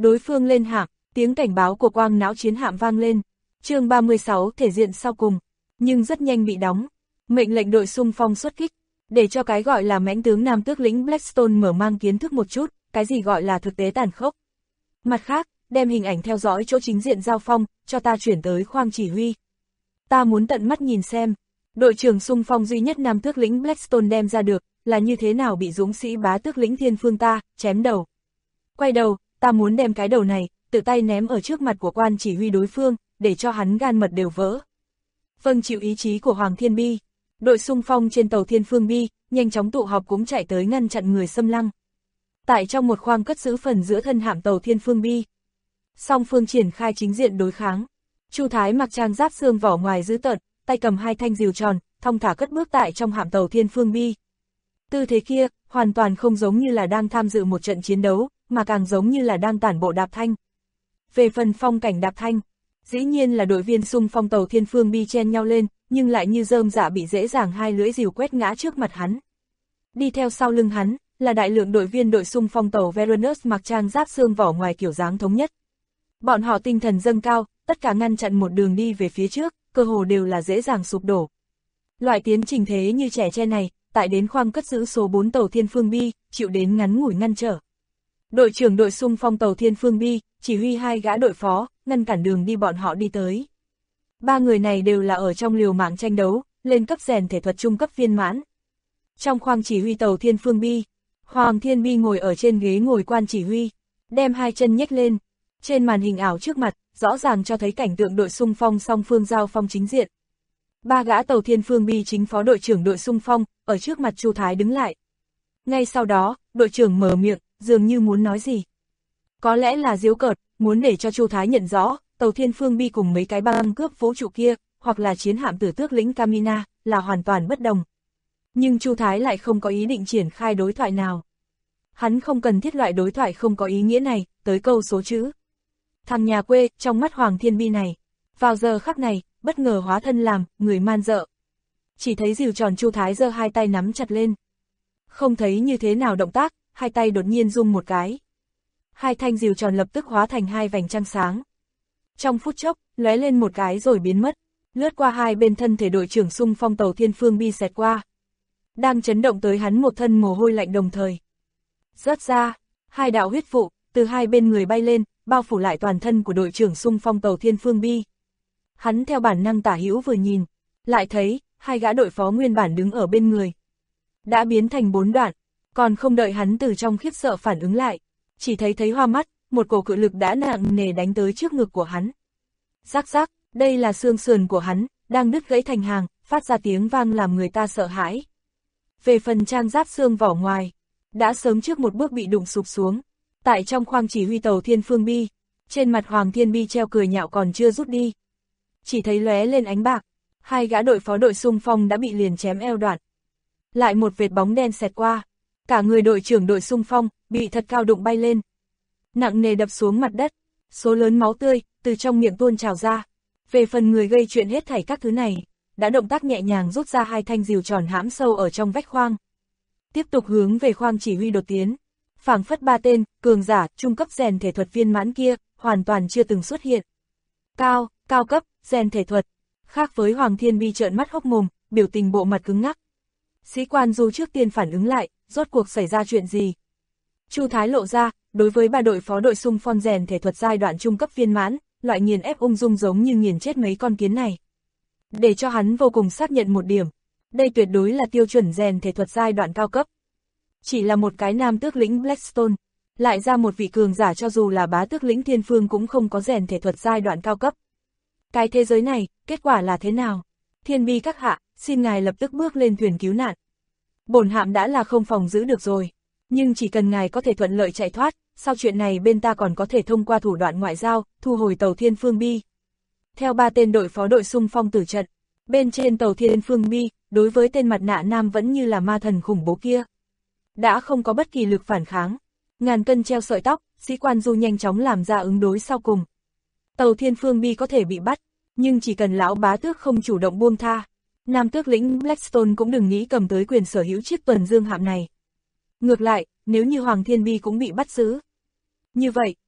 Đối phương lên hạm, tiếng cảnh báo của quang não chiến hạm vang lên. Chương 36 thể diện sau cùng, nhưng rất nhanh bị đóng. Mệnh lệnh đội xung phong xuất kích, để cho cái gọi là mãnh tướng Nam Tước lĩnh Blackstone mở mang kiến thức một chút, cái gì gọi là thực tế tàn khốc. Mặt khác, đem hình ảnh theo dõi chỗ chính diện giao phong, cho ta chuyển tới khoang chỉ huy. Ta muốn tận mắt nhìn xem, đội trưởng xung phong duy nhất Nam Tước lĩnh Blackstone đem ra được, là như thế nào bị dũng sĩ bá tước lĩnh Thiên Phương ta, chém đầu. Quay đầu, ta muốn đem cái đầu này, tự tay ném ở trước mặt của quan chỉ huy đối phương, để cho hắn gan mật đều vỡ. Vâng chịu ý chí của Hoàng Thiên Bi. Đội xung phong trên tàu Thiên Phương Bi, nhanh chóng tụ họp cũng chạy tới ngăn chặn người xâm lăng. Tại trong một khoang cất giữ phần giữa thân hạm tàu Thiên Phương Bi. Song phương triển khai chính diện đối kháng. Chu Thái mặc trang giáp xương vỏ ngoài dữ tợn, tay cầm hai thanh rìu tròn, thong thả cất bước tại trong hạm tàu Thiên Phương Bi. Tư thế kia, hoàn toàn không giống như là đang tham dự một trận chiến đấu, mà càng giống như là đang tản bộ đạp thanh. Về phần phong cảnh đạp thanh, dĩ nhiên là đội viên xung phong tàu Thiên Phương Bi chen nhau lên, nhưng lại như rơm rạ bị dễ dàng hai lưỡi rìu quét ngã trước mặt hắn. Đi theo sau lưng hắn, là đại lượng đội viên đội xung phong tàu Veronus mặc trang giáp xương vỏ ngoài kiểu dáng thống nhất. Bọn họ tinh thần dâng cao, tất cả ngăn chặn một đường đi về phía trước, cơ hồ đều là dễ dàng sụp đổ. Loại tiến trình thế như trẻ tre này, tại đến khoang cất giữ số 4 tàu Thiên Phương Bi, chịu đến ngắn ngủi ngăn trở. Đội trưởng đội xung phong tàu Thiên Phương Bi, chỉ huy hai gã đội phó, ngăn cản đường đi bọn họ đi tới. Ba người này đều là ở trong liều mạng tranh đấu, lên cấp rèn thể thuật trung cấp viên mãn. Trong khoang chỉ huy tàu Thiên Phương Bi, Hoàng Thiên Bi ngồi ở trên ghế ngồi quan chỉ huy, đem hai chân nhếch lên. Trên màn hình ảo trước mặt, rõ ràng cho thấy cảnh tượng đội xung phong song phương giao phong chính diện. Ba gã tàu Thiên Phương Bi chính phó đội trưởng đội xung phong, ở trước mặt Chu Thái đứng lại. Ngay sau đó, đội trưởng mở miệng, dường như muốn nói gì. Có lẽ là giễu cợt, muốn để cho Chu Thái nhận rõ, tàu Thiên Phương Bi cùng mấy cái băng cướp vũ trụ kia, hoặc là chiến hạm Tử Tước lĩnh Camina, là hoàn toàn bất đồng. Nhưng Chu Thái lại không có ý định triển khai đối thoại nào. Hắn không cần thiết loại đối thoại không có ý nghĩa này, tới câu số chữ. Thằng nhà quê, trong mắt Hoàng Thiên Bi này, vào giờ khắc này, bất ngờ hóa thân làm, người man dợ. Chỉ thấy rìu tròn Chu Thái giơ hai tay nắm chặt lên. Không thấy như thế nào động tác, hai tay đột nhiên rung một cái. Hai thanh rìu tròn lập tức hóa thành hai vành trăng sáng. Trong phút chốc, lóe lên một cái rồi biến mất, lướt qua hai bên thân thể đội trưởng xung phong tàu Thiên Phương Bi xẹt qua. Đang chấn động tới hắn một thân mồ hôi lạnh đồng thời. Rớt ra, hai đạo huyết vụ, từ hai bên người bay lên, bao phủ lại toàn thân của đội trưởng xung phong tàu Thiên Phương Bi. Hắn theo bản năng tả hữu vừa nhìn, lại thấy, hai gã đội phó nguyên bản đứng ở bên người. Đã biến thành 4 đoạn, còn không đợi hắn từ trong khiếp sợ phản ứng lại, chỉ thấy hoa mắt, một cổ cự lực đã nặng nề đánh tới trước ngực của hắn. Rắc rắc, đây là xương sườn của hắn, đang đứt gãy thành hàng, phát ra tiếng vang làm người ta sợ hãi. Về phần trang giáp xương vỏ ngoài, đã sớm trước một bước bị đụng sụp xuống. Tại trong khoang chỉ huy tàu Thiên Phương Bi, trên mặt Hoàng Thiên Bi treo cười nhạo còn chưa rút đi. Chỉ thấy lóe lên ánh bạc, hai gã đội phó đội xung phong đã bị liền chém eo đoạn. Lại một vệt bóng đen xẹt qua, cả người đội trưởng đội xung phong bị thật cao đụng bay lên. Nặng nề đập xuống mặt đất, số lớn máu tươi từ trong miệng tuôn trào ra. Về phần người gây chuyện hết thảy các thứ này, đã động tác nhẹ nhàng rút ra hai thanh rìu tròn hãm sâu ở trong vách khoang. Tiếp tục hướng về khoang chỉ huy đột tiến. Phảng phất ba tên, cường giả, trung cấp rèn thể thuật viên mãn kia, hoàn toàn chưa từng xuất hiện. Cao cấp, rèn thể thuật. Khác với Hoàng Thiên Bi trợn mắt hốc mồm, biểu tình bộ mặt cứng ngắc. Sĩ quan Du trước tiên phản ứng lại, rốt cuộc xảy ra chuyện gì. Chu Thái lộ ra, đối với ba đội phó đội xung phong rèn thể thuật giai đoạn trung cấp viên mãn, loại nghiền ép ung dung giống như nghiền chết mấy con kiến này. Để cho hắn vô cùng xác nhận một điểm, đây tuyệt đối là tiêu chuẩn rèn thể thuật giai đoạn cao cấp. Chỉ là một cái Nam Tước lĩnh Blackstone, lại ra một vị cường giả cho dù là bá tước lĩnh Thiên Phương cũng không có rèn thể thuật giai đoạn cao cấp. Cái thế giới này, kết quả là thế nào? Thiên Bi các hạ, xin ngài lập tức bước lên thuyền cứu nạn. Bổn hạm đã là không phòng giữ được rồi, nhưng chỉ cần ngài có thể thuận lợi chạy thoát, sau chuyện này bên ta còn có thể thông qua thủ đoạn ngoại giao, thu hồi tàu Thiên Phương Bi. Theo ba tên đội phó đội xung phong tử trận, bên trên tàu Thiên Phương Bi, đối với tên mặt nạ nam vẫn như là ma thần khủng bố kia. Đã không có bất kỳ lực phản kháng. Ngàn cân treo sợi tóc, sĩ quan Du nhanh chóng làm ra ứng đối sau cùng. Tàu Thiên Phương Bi có thể bị bắt, nhưng chỉ cần lão bá tước không chủ động buông tha, Nam Tước lĩnh Blackstone cũng đừng nghĩ cầm tới quyền sở hữu chiếc tuần dương hạm này. Ngược lại, nếu như Hoàng Thiên Bi cũng bị bắt giữ, như vậy,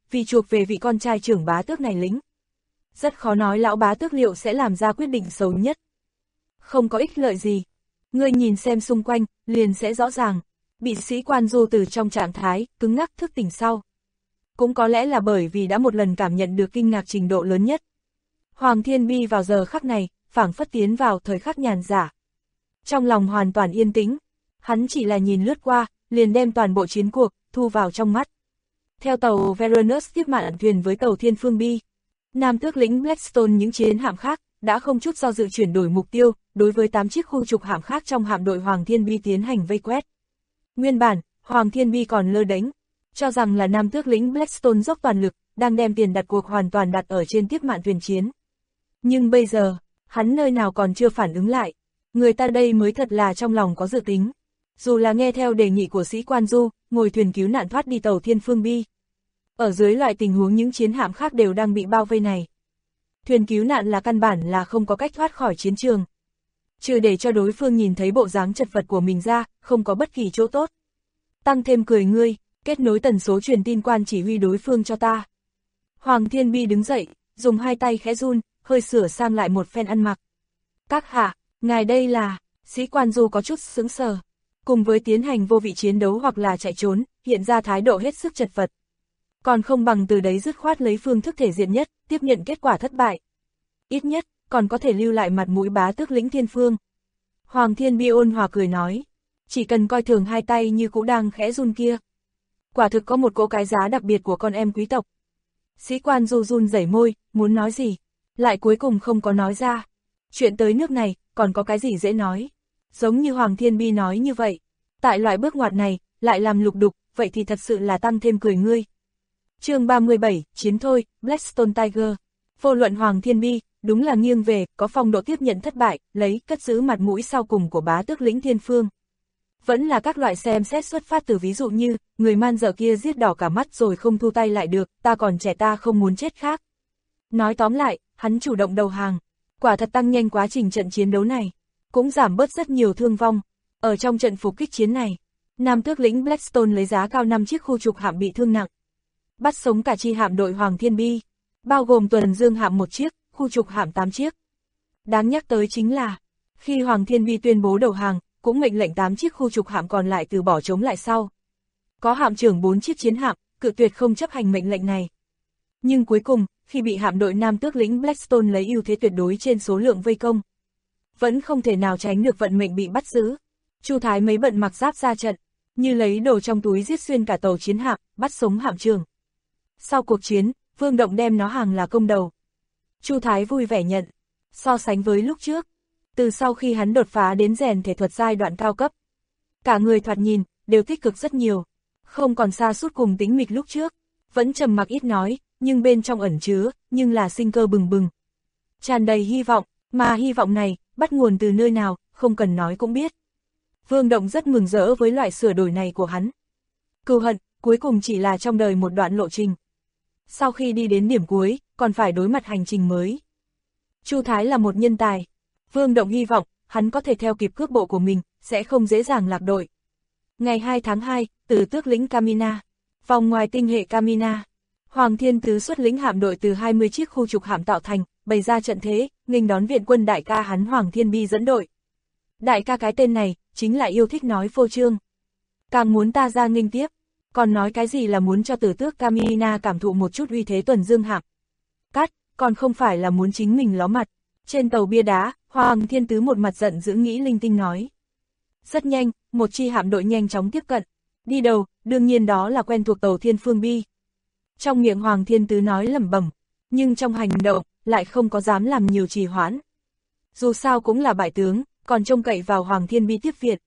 vì chuộc về vị con trai trưởng bá tước này lính. Rất khó nói lão bá tước liệu sẽ làm ra quyết định xấu nhất. Không có ích lợi gì. Ngươi nhìn xem xung quanh, liền sẽ rõ ràng. Bị sĩ quan Du từ trong trạng thái, cứng ngắc thức tỉnh sau. Cũng có lẽ là bởi vì đã một lần cảm nhận được kinh ngạc trình độ lớn nhất. Hoàng Thiên Bi vào giờ khắc này, phảng phất tiến vào thời khắc nhàn rã. Trong lòng hoàn toàn yên tĩnh, hắn chỉ là nhìn lướt qua, liền đem toàn bộ chiến cuộc, thu vào trong mắt. Theo tàu Veranus tiếp mạn thuyền với tàu Thiên Phương Bi, Nam tước lĩnh Blackstone những chiến hạm khác, đã không chút do dự chuyển đổi mục tiêu, đối với 8 chiếc khu trục hạm khác trong hạm đội Hoàng Thiên Bi tiến hành vây quét. Nguyên bản, Hoàng Thiên Bi còn lơ đánh, cho rằng là Nam tước lĩnh Blackstone dốc toàn lực, đang đem tiền đặt cuộc hoàn toàn đặt ở trên tiếp mạn thuyền chiến. Nhưng bây giờ, hắn nơi nào còn chưa phản ứng lại, người ta đây mới thật là trong lòng có dự tính. Dù là nghe theo đề nghị của sĩ quan Du, ngồi thuyền cứu nạn thoát đi tàu Thiên Phương Bi. Ở dưới loại tình huống những chiến hạm khác đều đang bị bao vây này. Thuyền cứu nạn là căn bản là không có cách thoát khỏi chiến trường. Trừ để cho đối phương nhìn thấy bộ dáng chật vật của mình ra, không có bất kỳ chỗ tốt. Tăng thêm cười ngươi, kết nối tần số truyền tin quan chỉ huy đối phương cho ta. Hoàng Thiên Bi đứng dậy, dùng hai tay khẽ run, hơi sửa sang lại một phen ăn mặc. Các hạ, ngài đây là, sĩ quan Du có chút sững sờ. Cùng với tiến hành vô vị chiến đấu hoặc là chạy trốn, hiện ra thái độ hết sức chật vật. Còn không bằng từ đấy dứt khoát lấy phương thức thể diện nhất, tiếp nhận kết quả thất bại. Ít nhất, còn có thể lưu lại mặt mũi bá tước lĩnh Thiên Phương. Hoàng Thiên Bi ôn hòa cười nói, chỉ cần coi thường hai tay như cũ đang khẽ run kia. Quả thực có một cỗ cái giá đặc biệt của con em quý tộc. Sĩ quan Du run rẩy môi, muốn nói gì, lại cuối cùng không có nói ra. Chuyện tới nước này, còn có cái gì dễ nói. Giống như Hoàng Thiên Bi nói như vậy, tại loại bước ngoặt này, lại làm lục đục, vậy thì thật sự là tăng thêm cười ngươi. Chương 37, chiến thôi, Blackstone Tiger. Vô luận Hoàng Thiên Bi, đúng là nghiêng về, có phong độ tiếp nhận thất bại, lấy, cất giữ mặt mũi sau cùng của bá tước lĩnh Thiên Phương. Vẫn là các loại xem xét xuất phát từ ví dụ như, người man dợ kia giết đỏ cả mắt rồi không thu tay lại được, ta còn trẻ ta không muốn chết khác. Nói tóm lại, hắn chủ động đầu hàng, quả thật tăng nhanh quá trình trận chiến đấu này, cũng giảm bớt rất nhiều thương vong. Ở trong trận phục kích chiến này, Nam tước lĩnh Blackstone lấy giá cao 5 chiếc khu trục hạm bị thương nặng. Bắt sống cả chi hạm đội Hoàng Thiên Bi, bao gồm tuần dương hạm 1 chiếc, khu trục hạm 8 chiếc. Đáng nhắc tới chính là, khi Hoàng Thiên Bi tuyên bố đầu hàng, cũng mệnh lệnh 8 chiếc khu trục hạm còn lại từ bỏ chống lại sau. Có hạm trưởng 4 chiếc chiến hạm, cự tuyệt không chấp hành mệnh lệnh này. Nhưng cuối cùng, khi bị hạm đội Nam tước lĩnh Blackstone lấy ưu thế tuyệt đối trên số lượng vây công, vẫn không thể nào tránh được vận mệnh bị bắt giữ. Chu Thái mấy bận mặc giáp ra trận, như lấy đồ trong túi giết xuyên cả tàu chiến hạm, bắt sống hạm trưởng. Sau cuộc chiến, Vương Động đem nó hàng là công đầu. Chu Thái vui vẻ nhận, so sánh với lúc trước, từ sau khi hắn đột phá đến rèn thể thuật giai đoạn cao cấp, cả người thoạt nhìn, đều tích cực rất nhiều, không còn xa sút cùng tĩnh mịch lúc trước, vẫn trầm mặc ít nói, nhưng bên trong ẩn chứa, nhưng là sinh cơ bừng bừng. Tràn đầy hy vọng, mà hy vọng này, bắt nguồn từ nơi nào, không cần nói cũng biết. Vương Động rất mừng rỡ với loại sửa đổi này của hắn. Cừu hận, cuối cùng chỉ là trong đời một đoạn lộ trình. Sau khi đi đến điểm cuối, còn phải đối mặt hành trình mới. Chu Thái là một nhân tài. Vương Động hy vọng, hắn có thể theo kịp cước bộ của mình, sẽ không dễ dàng lạc đội. Ngày 2 tháng 2, từ tước lĩnh Camina, vòng ngoài tinh hệ Camina, Hoàng Thiên Tứ xuất lĩnh hạm đội từ 20 chiếc khu trục hạm tạo thành, bày ra trận thế, nghênh đón viện quân đại ca hắn Hoàng Thiên Bi dẫn đội. Đại ca cái tên này, chính là yêu thích nói phô trương. Càng muốn ta ra nghênh tiếp, còn nói cái gì là muốn cho tử tước Camina cảm thụ một chút uy thế tuần dương hạm. Cắt, còn không phải là muốn chính mình ló mặt. Trên tàu bia đá, Hoàng Thiên Tứ một mặt giận dữ nghĩ linh tinh nói. Rất nhanh, một chi hạm đội nhanh chóng tiếp cận. Đi đầu, đương nhiên đó là quen thuộc tàu Thiên Phương Bi. Trong miệng Hoàng Thiên Tứ nói lẩm bẩm, nhưng trong hành động, lại không có dám làm nhiều trì hoãn. Dù sao cũng là bại tướng, còn trông cậy vào Hoàng Thiên Bi tiếp viện.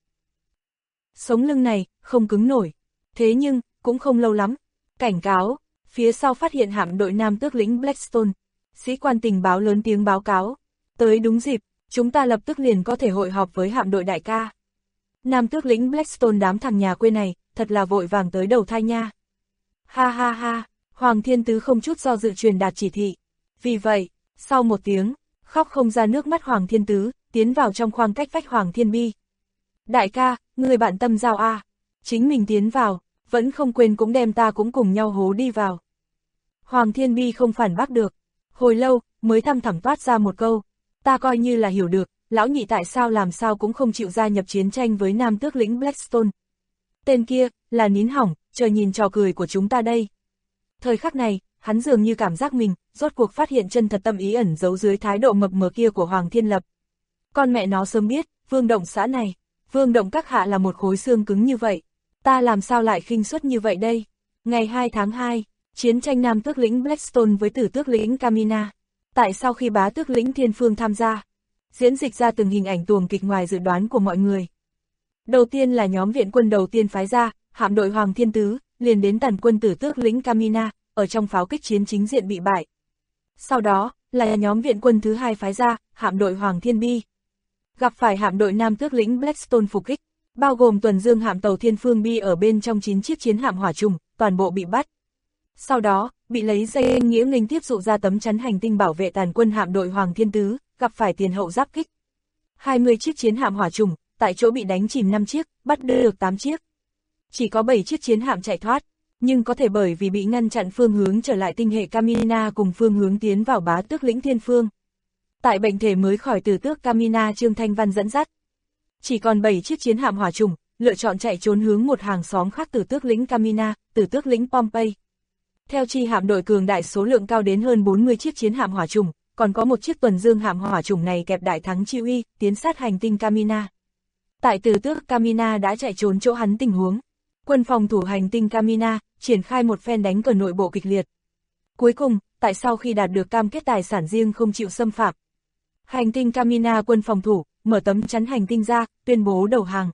Sống lưng này, không cứng nổi. Thế nhưng, cũng không lâu lắm. Cảnh cáo, phía sau phát hiện hạm đội Nam tước lĩnh Blackstone. Sĩ quan tình báo lớn tiếng báo cáo. Tới đúng dịp, chúng ta lập tức liền có thể hội họp với hạm đội đại ca. Nam tước lĩnh Blackstone đám thằng nhà quê này, thật là vội vàng tới đầu thai nha. Ha ha ha, Hoàng Thiên Tứ không chút do dự truyền đạt chỉ thị. Vì vậy, sau một tiếng, khóc không ra nước mắt Hoàng Thiên Tứ, tiến vào trong khoang cách vách Hoàng Thiên Bi. Đại ca, người bạn tâm giao a, chính mình tiến vào, vẫn không quên cũng đem ta cũng cùng nhau hố đi vào. Hoàng Thiên Bi không phản bác được. Hồi lâu, mới thăm thẳm toát ra một câu. Ta coi như là hiểu được, lão nhị tại sao làm sao cũng không chịu gia nhập chiến tranh với nam tước lĩnh Blackstone. Tên kia, là nín hỏng, chờ nhìn trò cười của chúng ta đây. Thời khắc này, hắn dường như cảm giác mình, rốt cuộc phát hiện chân thật tâm ý ẩn giấu dưới thái độ mập mờ kia của Hoàng Thiên Lập. Con mẹ nó sớm biết, Vương Động xã này, Vương Động các hạ là một khối xương cứng như vậy. Ta làm sao lại khinh suất như vậy đây? Ngày 2 tháng 2, chiến tranh nam tước lĩnh Blackstone với tử tước lĩnh Camina. Tại sao khi bá tước lĩnh Thiên Phương tham gia, diễn dịch ra từng hình ảnh tuồng kịch ngoài dự đoán của mọi người. Đầu tiên là nhóm viện quân đầu tiên phái ra, hạm đội Hoàng Thiên Tứ, liền đến tàn quân tử tước lĩnh Camina, ở trong pháo kích chiến chính diện bị bại. Sau đó, là nhóm viện quân thứ hai phái ra, hạm đội Hoàng Thiên Bi. Gặp phải hạm đội nam tước lĩnh Blackstone phục kích, bao gồm tuần dương hạm tàu Thiên Phương Bi ở bên trong 9 chiếc chiến hạm hỏa trùng, toàn bộ bị bắt. Sau đó, bị lấy danh nghĩa nghênh tiếp dụ ra tấm chắn hành tinh bảo vệ tàn quân hạm đội Hoàng Thiên Tứ, gặp phải tiền hậu giáp kích. 20 chiếc chiến hạm hỏa trùng, tại chỗ bị đánh chìm 5 chiếc, bắt được 8 chiếc. Chỉ có 7 chiếc chiến hạm chạy thoát, nhưng có thể bởi vì bị ngăn chặn phương hướng trở lại tinh hệ Camina cùng phương hướng tiến vào bá tước lĩnh Thiên Phương. Tại bệnh thể mới khỏi từ tước Camina Trương Thanh Văn dẫn dắt. Chỉ còn 7 chiếc chiến hạm hỏa trùng, lựa chọn chạy trốn hướng một hàng xóm khác từ tước lĩnh Camina, từ tước lĩnh Pompey. Theo chi hạm đội cường đại số lượng cao đến hơn 40 chiếc chiến hạm hỏa trùng, còn có một chiếc tuần dương hạm hỏa trùng này kẹp đại thắng Chiêu Y, tiến sát hành tinh Camina. Tại từ tước Camina đã chạy trốn chỗ hắn tình huống. Quân phòng thủ hành tinh Camina, triển khai một phen đánh cờ nội bộ kịch liệt. Cuối cùng, tại sau khi đạt được cam kết tài sản riêng không chịu xâm phạm, hành tinh Camina quân phòng thủ, mở tấm chắn hành tinh ra, tuyên bố đầu hàng.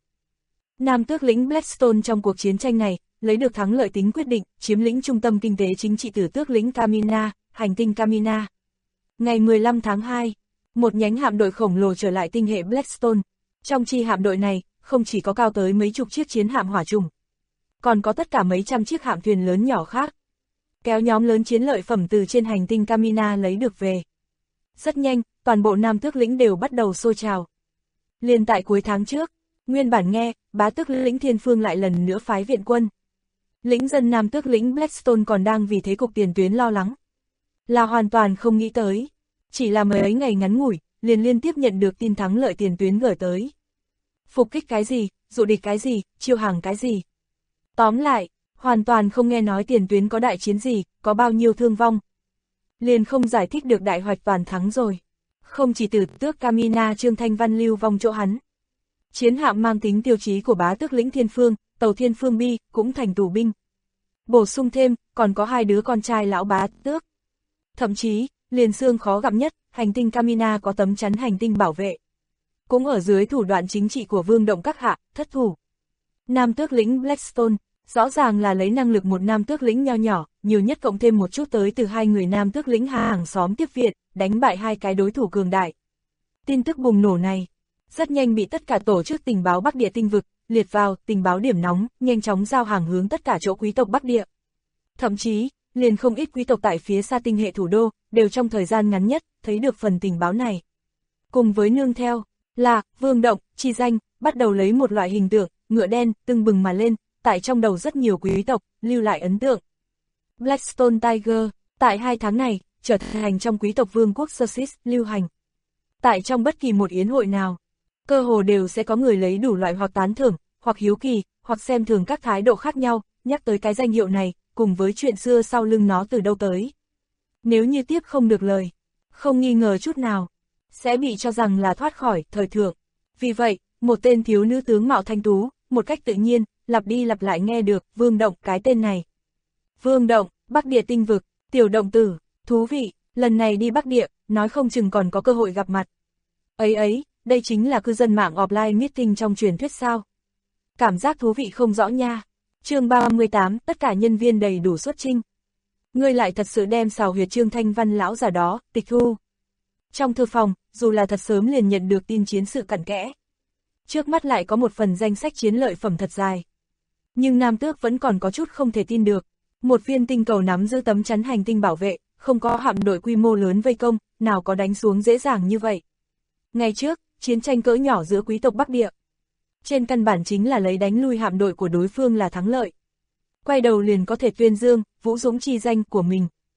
Nam tước lĩnh Blackstone trong cuộc chiến tranh này, lấy được thắng lợi tính quyết định, chiếm lĩnh trung tâm kinh tế chính trị tử tước lĩnh Camina, hành tinh Camina. Ngày 15 tháng 2, một nhánh hạm đội khổng lồ trở lại tinh hệ Blackstone. Trong chi hạm đội này, không chỉ có cao tới mấy chục chiếc chiến hạm hỏa trùng, còn có tất cả mấy trăm chiếc hạm thuyền lớn nhỏ khác. Kéo nhóm lớn chiến lợi phẩm từ trên hành tinh Camina lấy được về. Rất nhanh, toàn bộ nam tước lĩnh đều bắt đầu sôi trào. Liền tại cuối tháng trước, nguyên bản nghe, bá tước lĩnh Thiên Phương lại lần nữa phái viện quân. Lĩnh dân nam tước lĩnh Blackstone còn đang vì thế cục tiền tuyến lo lắng. Là hoàn toàn không nghĩ tới. Chỉ là mấy ấy ngày ngắn ngủi, liền liên tiếp nhận được tin thắng lợi tiền tuyến gửi tới. Phục kích cái gì, dụ địch cái gì, chiêu hàng cái gì. Tóm lại, hoàn toàn không nghe nói tiền tuyến có đại chiến gì, có bao nhiêu thương vong. Liền không giải thích được đại hoạch toàn thắng rồi. Không chỉ từ tước Camina Trương Thanh Văn lưu vong chỗ hắn. Chiến hạm mang tính tiêu chí của bá tước lĩnh Thiên Phương, tàu Thiên Phương Bi, cũng thành tù binh. Bổ sung thêm, còn có 2 đứa con trai lão bá tước. Thậm chí, liền xương khó gặp nhất, hành tinh Camina có tấm chắn hành tinh bảo vệ. Cũng ở dưới thủ đoạn chính trị của Vương Động các hạ, thất thủ. Nam tước lĩnh Blackstone, rõ ràng là lấy năng lực một nam tước lĩnh nho nhỏ, nhiều nhất cộng thêm một chút tới từ 2 người nam tước lĩnh hàng xóm tiếp viện, đánh bại 2 cái đối thủ cường đại. Tin tức bùng nổ này, rất nhanh bị tất cả tổ chức tình báo Bắc Địa tinh vực, liệt vào tình báo điểm nóng, nhanh chóng giao hàng hướng tất cả chỗ quý tộc Bắc Địa. Thậm chí, liền không ít quý tộc tại phía xa tinh hệ thủ đô, đều trong thời gian ngắn nhất, thấy được phần tình báo này. Cùng với nương theo, là, Vương Động, chi danh, bắt đầu lấy một loại hình tượng, ngựa đen, tưng bừng mà lên, tại trong đầu rất nhiều quý tộc, lưu lại ấn tượng. Blackstone Tiger, tại 2 tháng này, trở thành trong quý tộc vương quốc Sussex lưu hành. Tại trong bất kỳ một yến hội nào, cơ hồ đều sẽ có người lấy đủ loại hoặc tán thưởng, hoặc hiếu kỳ, hoặc xem thường các thái độ khác nhau, nhắc tới cái danh hiệu này, cùng với chuyện xưa sau lưng nó từ đâu tới. Nếu như tiếp không được lời, không nghi ngờ chút nào, sẽ bị cho rằng là thoát khỏi thời thượng. Vì vậy, một tên thiếu nữ tướng mạo thanh tú, một cách tự nhiên, lặp đi lặp lại nghe được Vương Động cái tên này. Vương Động, Bắc Địa tinh vực, tiểu động tử, thú vị, lần này đi Bắc Địa, nói không chừng còn có cơ hội gặp mặt. Ấy, đây chính là cư dân mạng offline meeting trong truyền thuyết sao. Cảm giác thú vị không rõ nha. Chương 38, tất cả nhân viên đầy đủ xuất chinh. Ngươi lại thật sự đem xào huyệt Trương Thanh Văn lão già đó, tịch thu. Trong thư phòng, dù là thật sớm liền nhận được tin chiến sự cặn kẽ. Trước mắt lại có một phần danh sách chiến lợi phẩm thật dài. Nhưng Nam Tước vẫn còn có chút không thể tin được. Một viên tinh cầu nắm giữ tấm chắn hành tinh bảo vệ, không có hạm đội quy mô lớn vây công, nào có đánh xuống dễ dàng như vậy. Ngày trước, chiến tranh cỡ nhỏ giữa quý tộc Bắc Địa. Trên căn bản chính là lấy đánh lui hạm đội của đối phương là thắng lợi. Quay đầu liền có thể tuyên dương, vũ dũng chi danh của mình.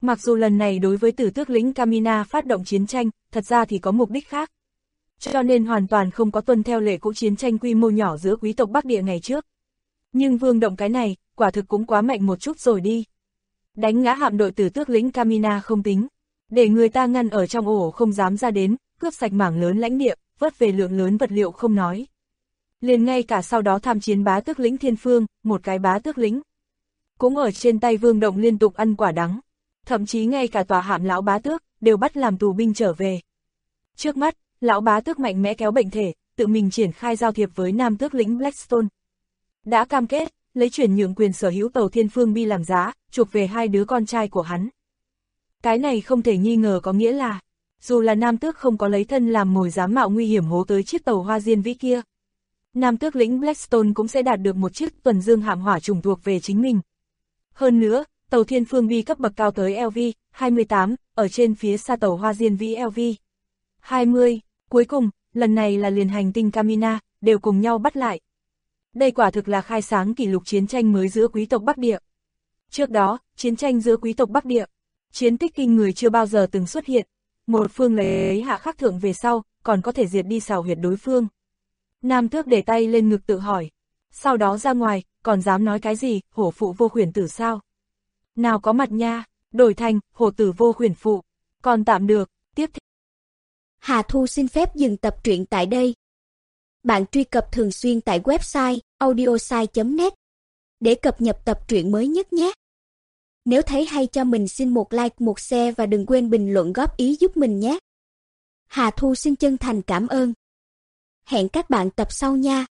Mặc dù lần này đối với Tử Tước lĩnh Camina phát động chiến tranh, thật ra thì có mục đích khác. Cho nên hoàn toàn không có tuân theo lệ cũ chiến tranh quy mô nhỏ giữa quý tộc Bắc Địa ngày trước. Nhưng Vương Động cái này, quả thực cũng quá mạnh một chút rồi đi. Đánh ngã hạm đội Tử Tước lĩnh Camina không tính, để người ta ngăn ở trong ổ không dám ra đến, cướp sạch mảng lớn lãnh địa, vớt về lượng lớn vật liệu không nói. Liền ngay cả sau đó tham chiến bá tước lĩnh Thiên Phương, một cái bá tước lĩnh, cũng ở trên tay Vương Động liên tục ăn quả đắng. Thậm chí ngay cả tòa hạm lão bá tước, đều bắt làm tù binh trở về. Trước mắt, lão bá tước mạnh mẽ kéo bệnh thể, tự mình triển khai giao thiệp với nam tước lĩnh Blackstone. Đã cam kết, lấy chuyển nhượng quyền sở hữu tàu Thiên Phương Bi làm giá, chuộc về 2 đứa con trai của hắn. Cái này không thể nghi ngờ có nghĩa là, dù là nam tước không có lấy thân làm mồi dám mạo nguy hiểm hố tới chiếc tàu Hoa Diên Vĩ kia, nam tước lĩnh Blackstone cũng sẽ đạt được một chiếc tuần dương hạm hỏa trùng thuộc về chính mình. Hơn nữa, tàu Thiên Phương Bi cấp bậc cao tới LV-28, ở trên phía xa tàu Hoa Diên Vĩ LV-20, cuối cùng, lần này là liền hành tinh Camina, đều cùng nhau bắt lại. Đây quả thực là khai sáng kỷ lục chiến tranh mới giữa quý tộc Bắc Địa. Trước đó, chiến tranh giữa quý tộc Bắc Địa, chiến tích kinh người chưa bao giờ từng xuất hiện. Một phương lấy hạ khắc thượng về sau, còn có thể diệt đi xào huyệt đối phương. Nam tước để tay lên ngực tự hỏi. Sau đó ra ngoài, còn dám nói cái gì, hổ phụ vô khuyển tử sao? Nào có mặt nha, đổi thành, hổ tử vô khuyển phụ. Còn tạm được, tiếp theo. Hà Thu xin phép dừng tập truyện tại đây. Bạn truy cập thường xuyên tại website audiosai.net để cập nhật tập truyện mới nhất nhé. Nếu thấy hay cho mình xin một like, một share và đừng quên bình luận góp ý giúp mình nhé. Hà Thu xin chân thành cảm ơn. Hẹn các bạn tập sau nha.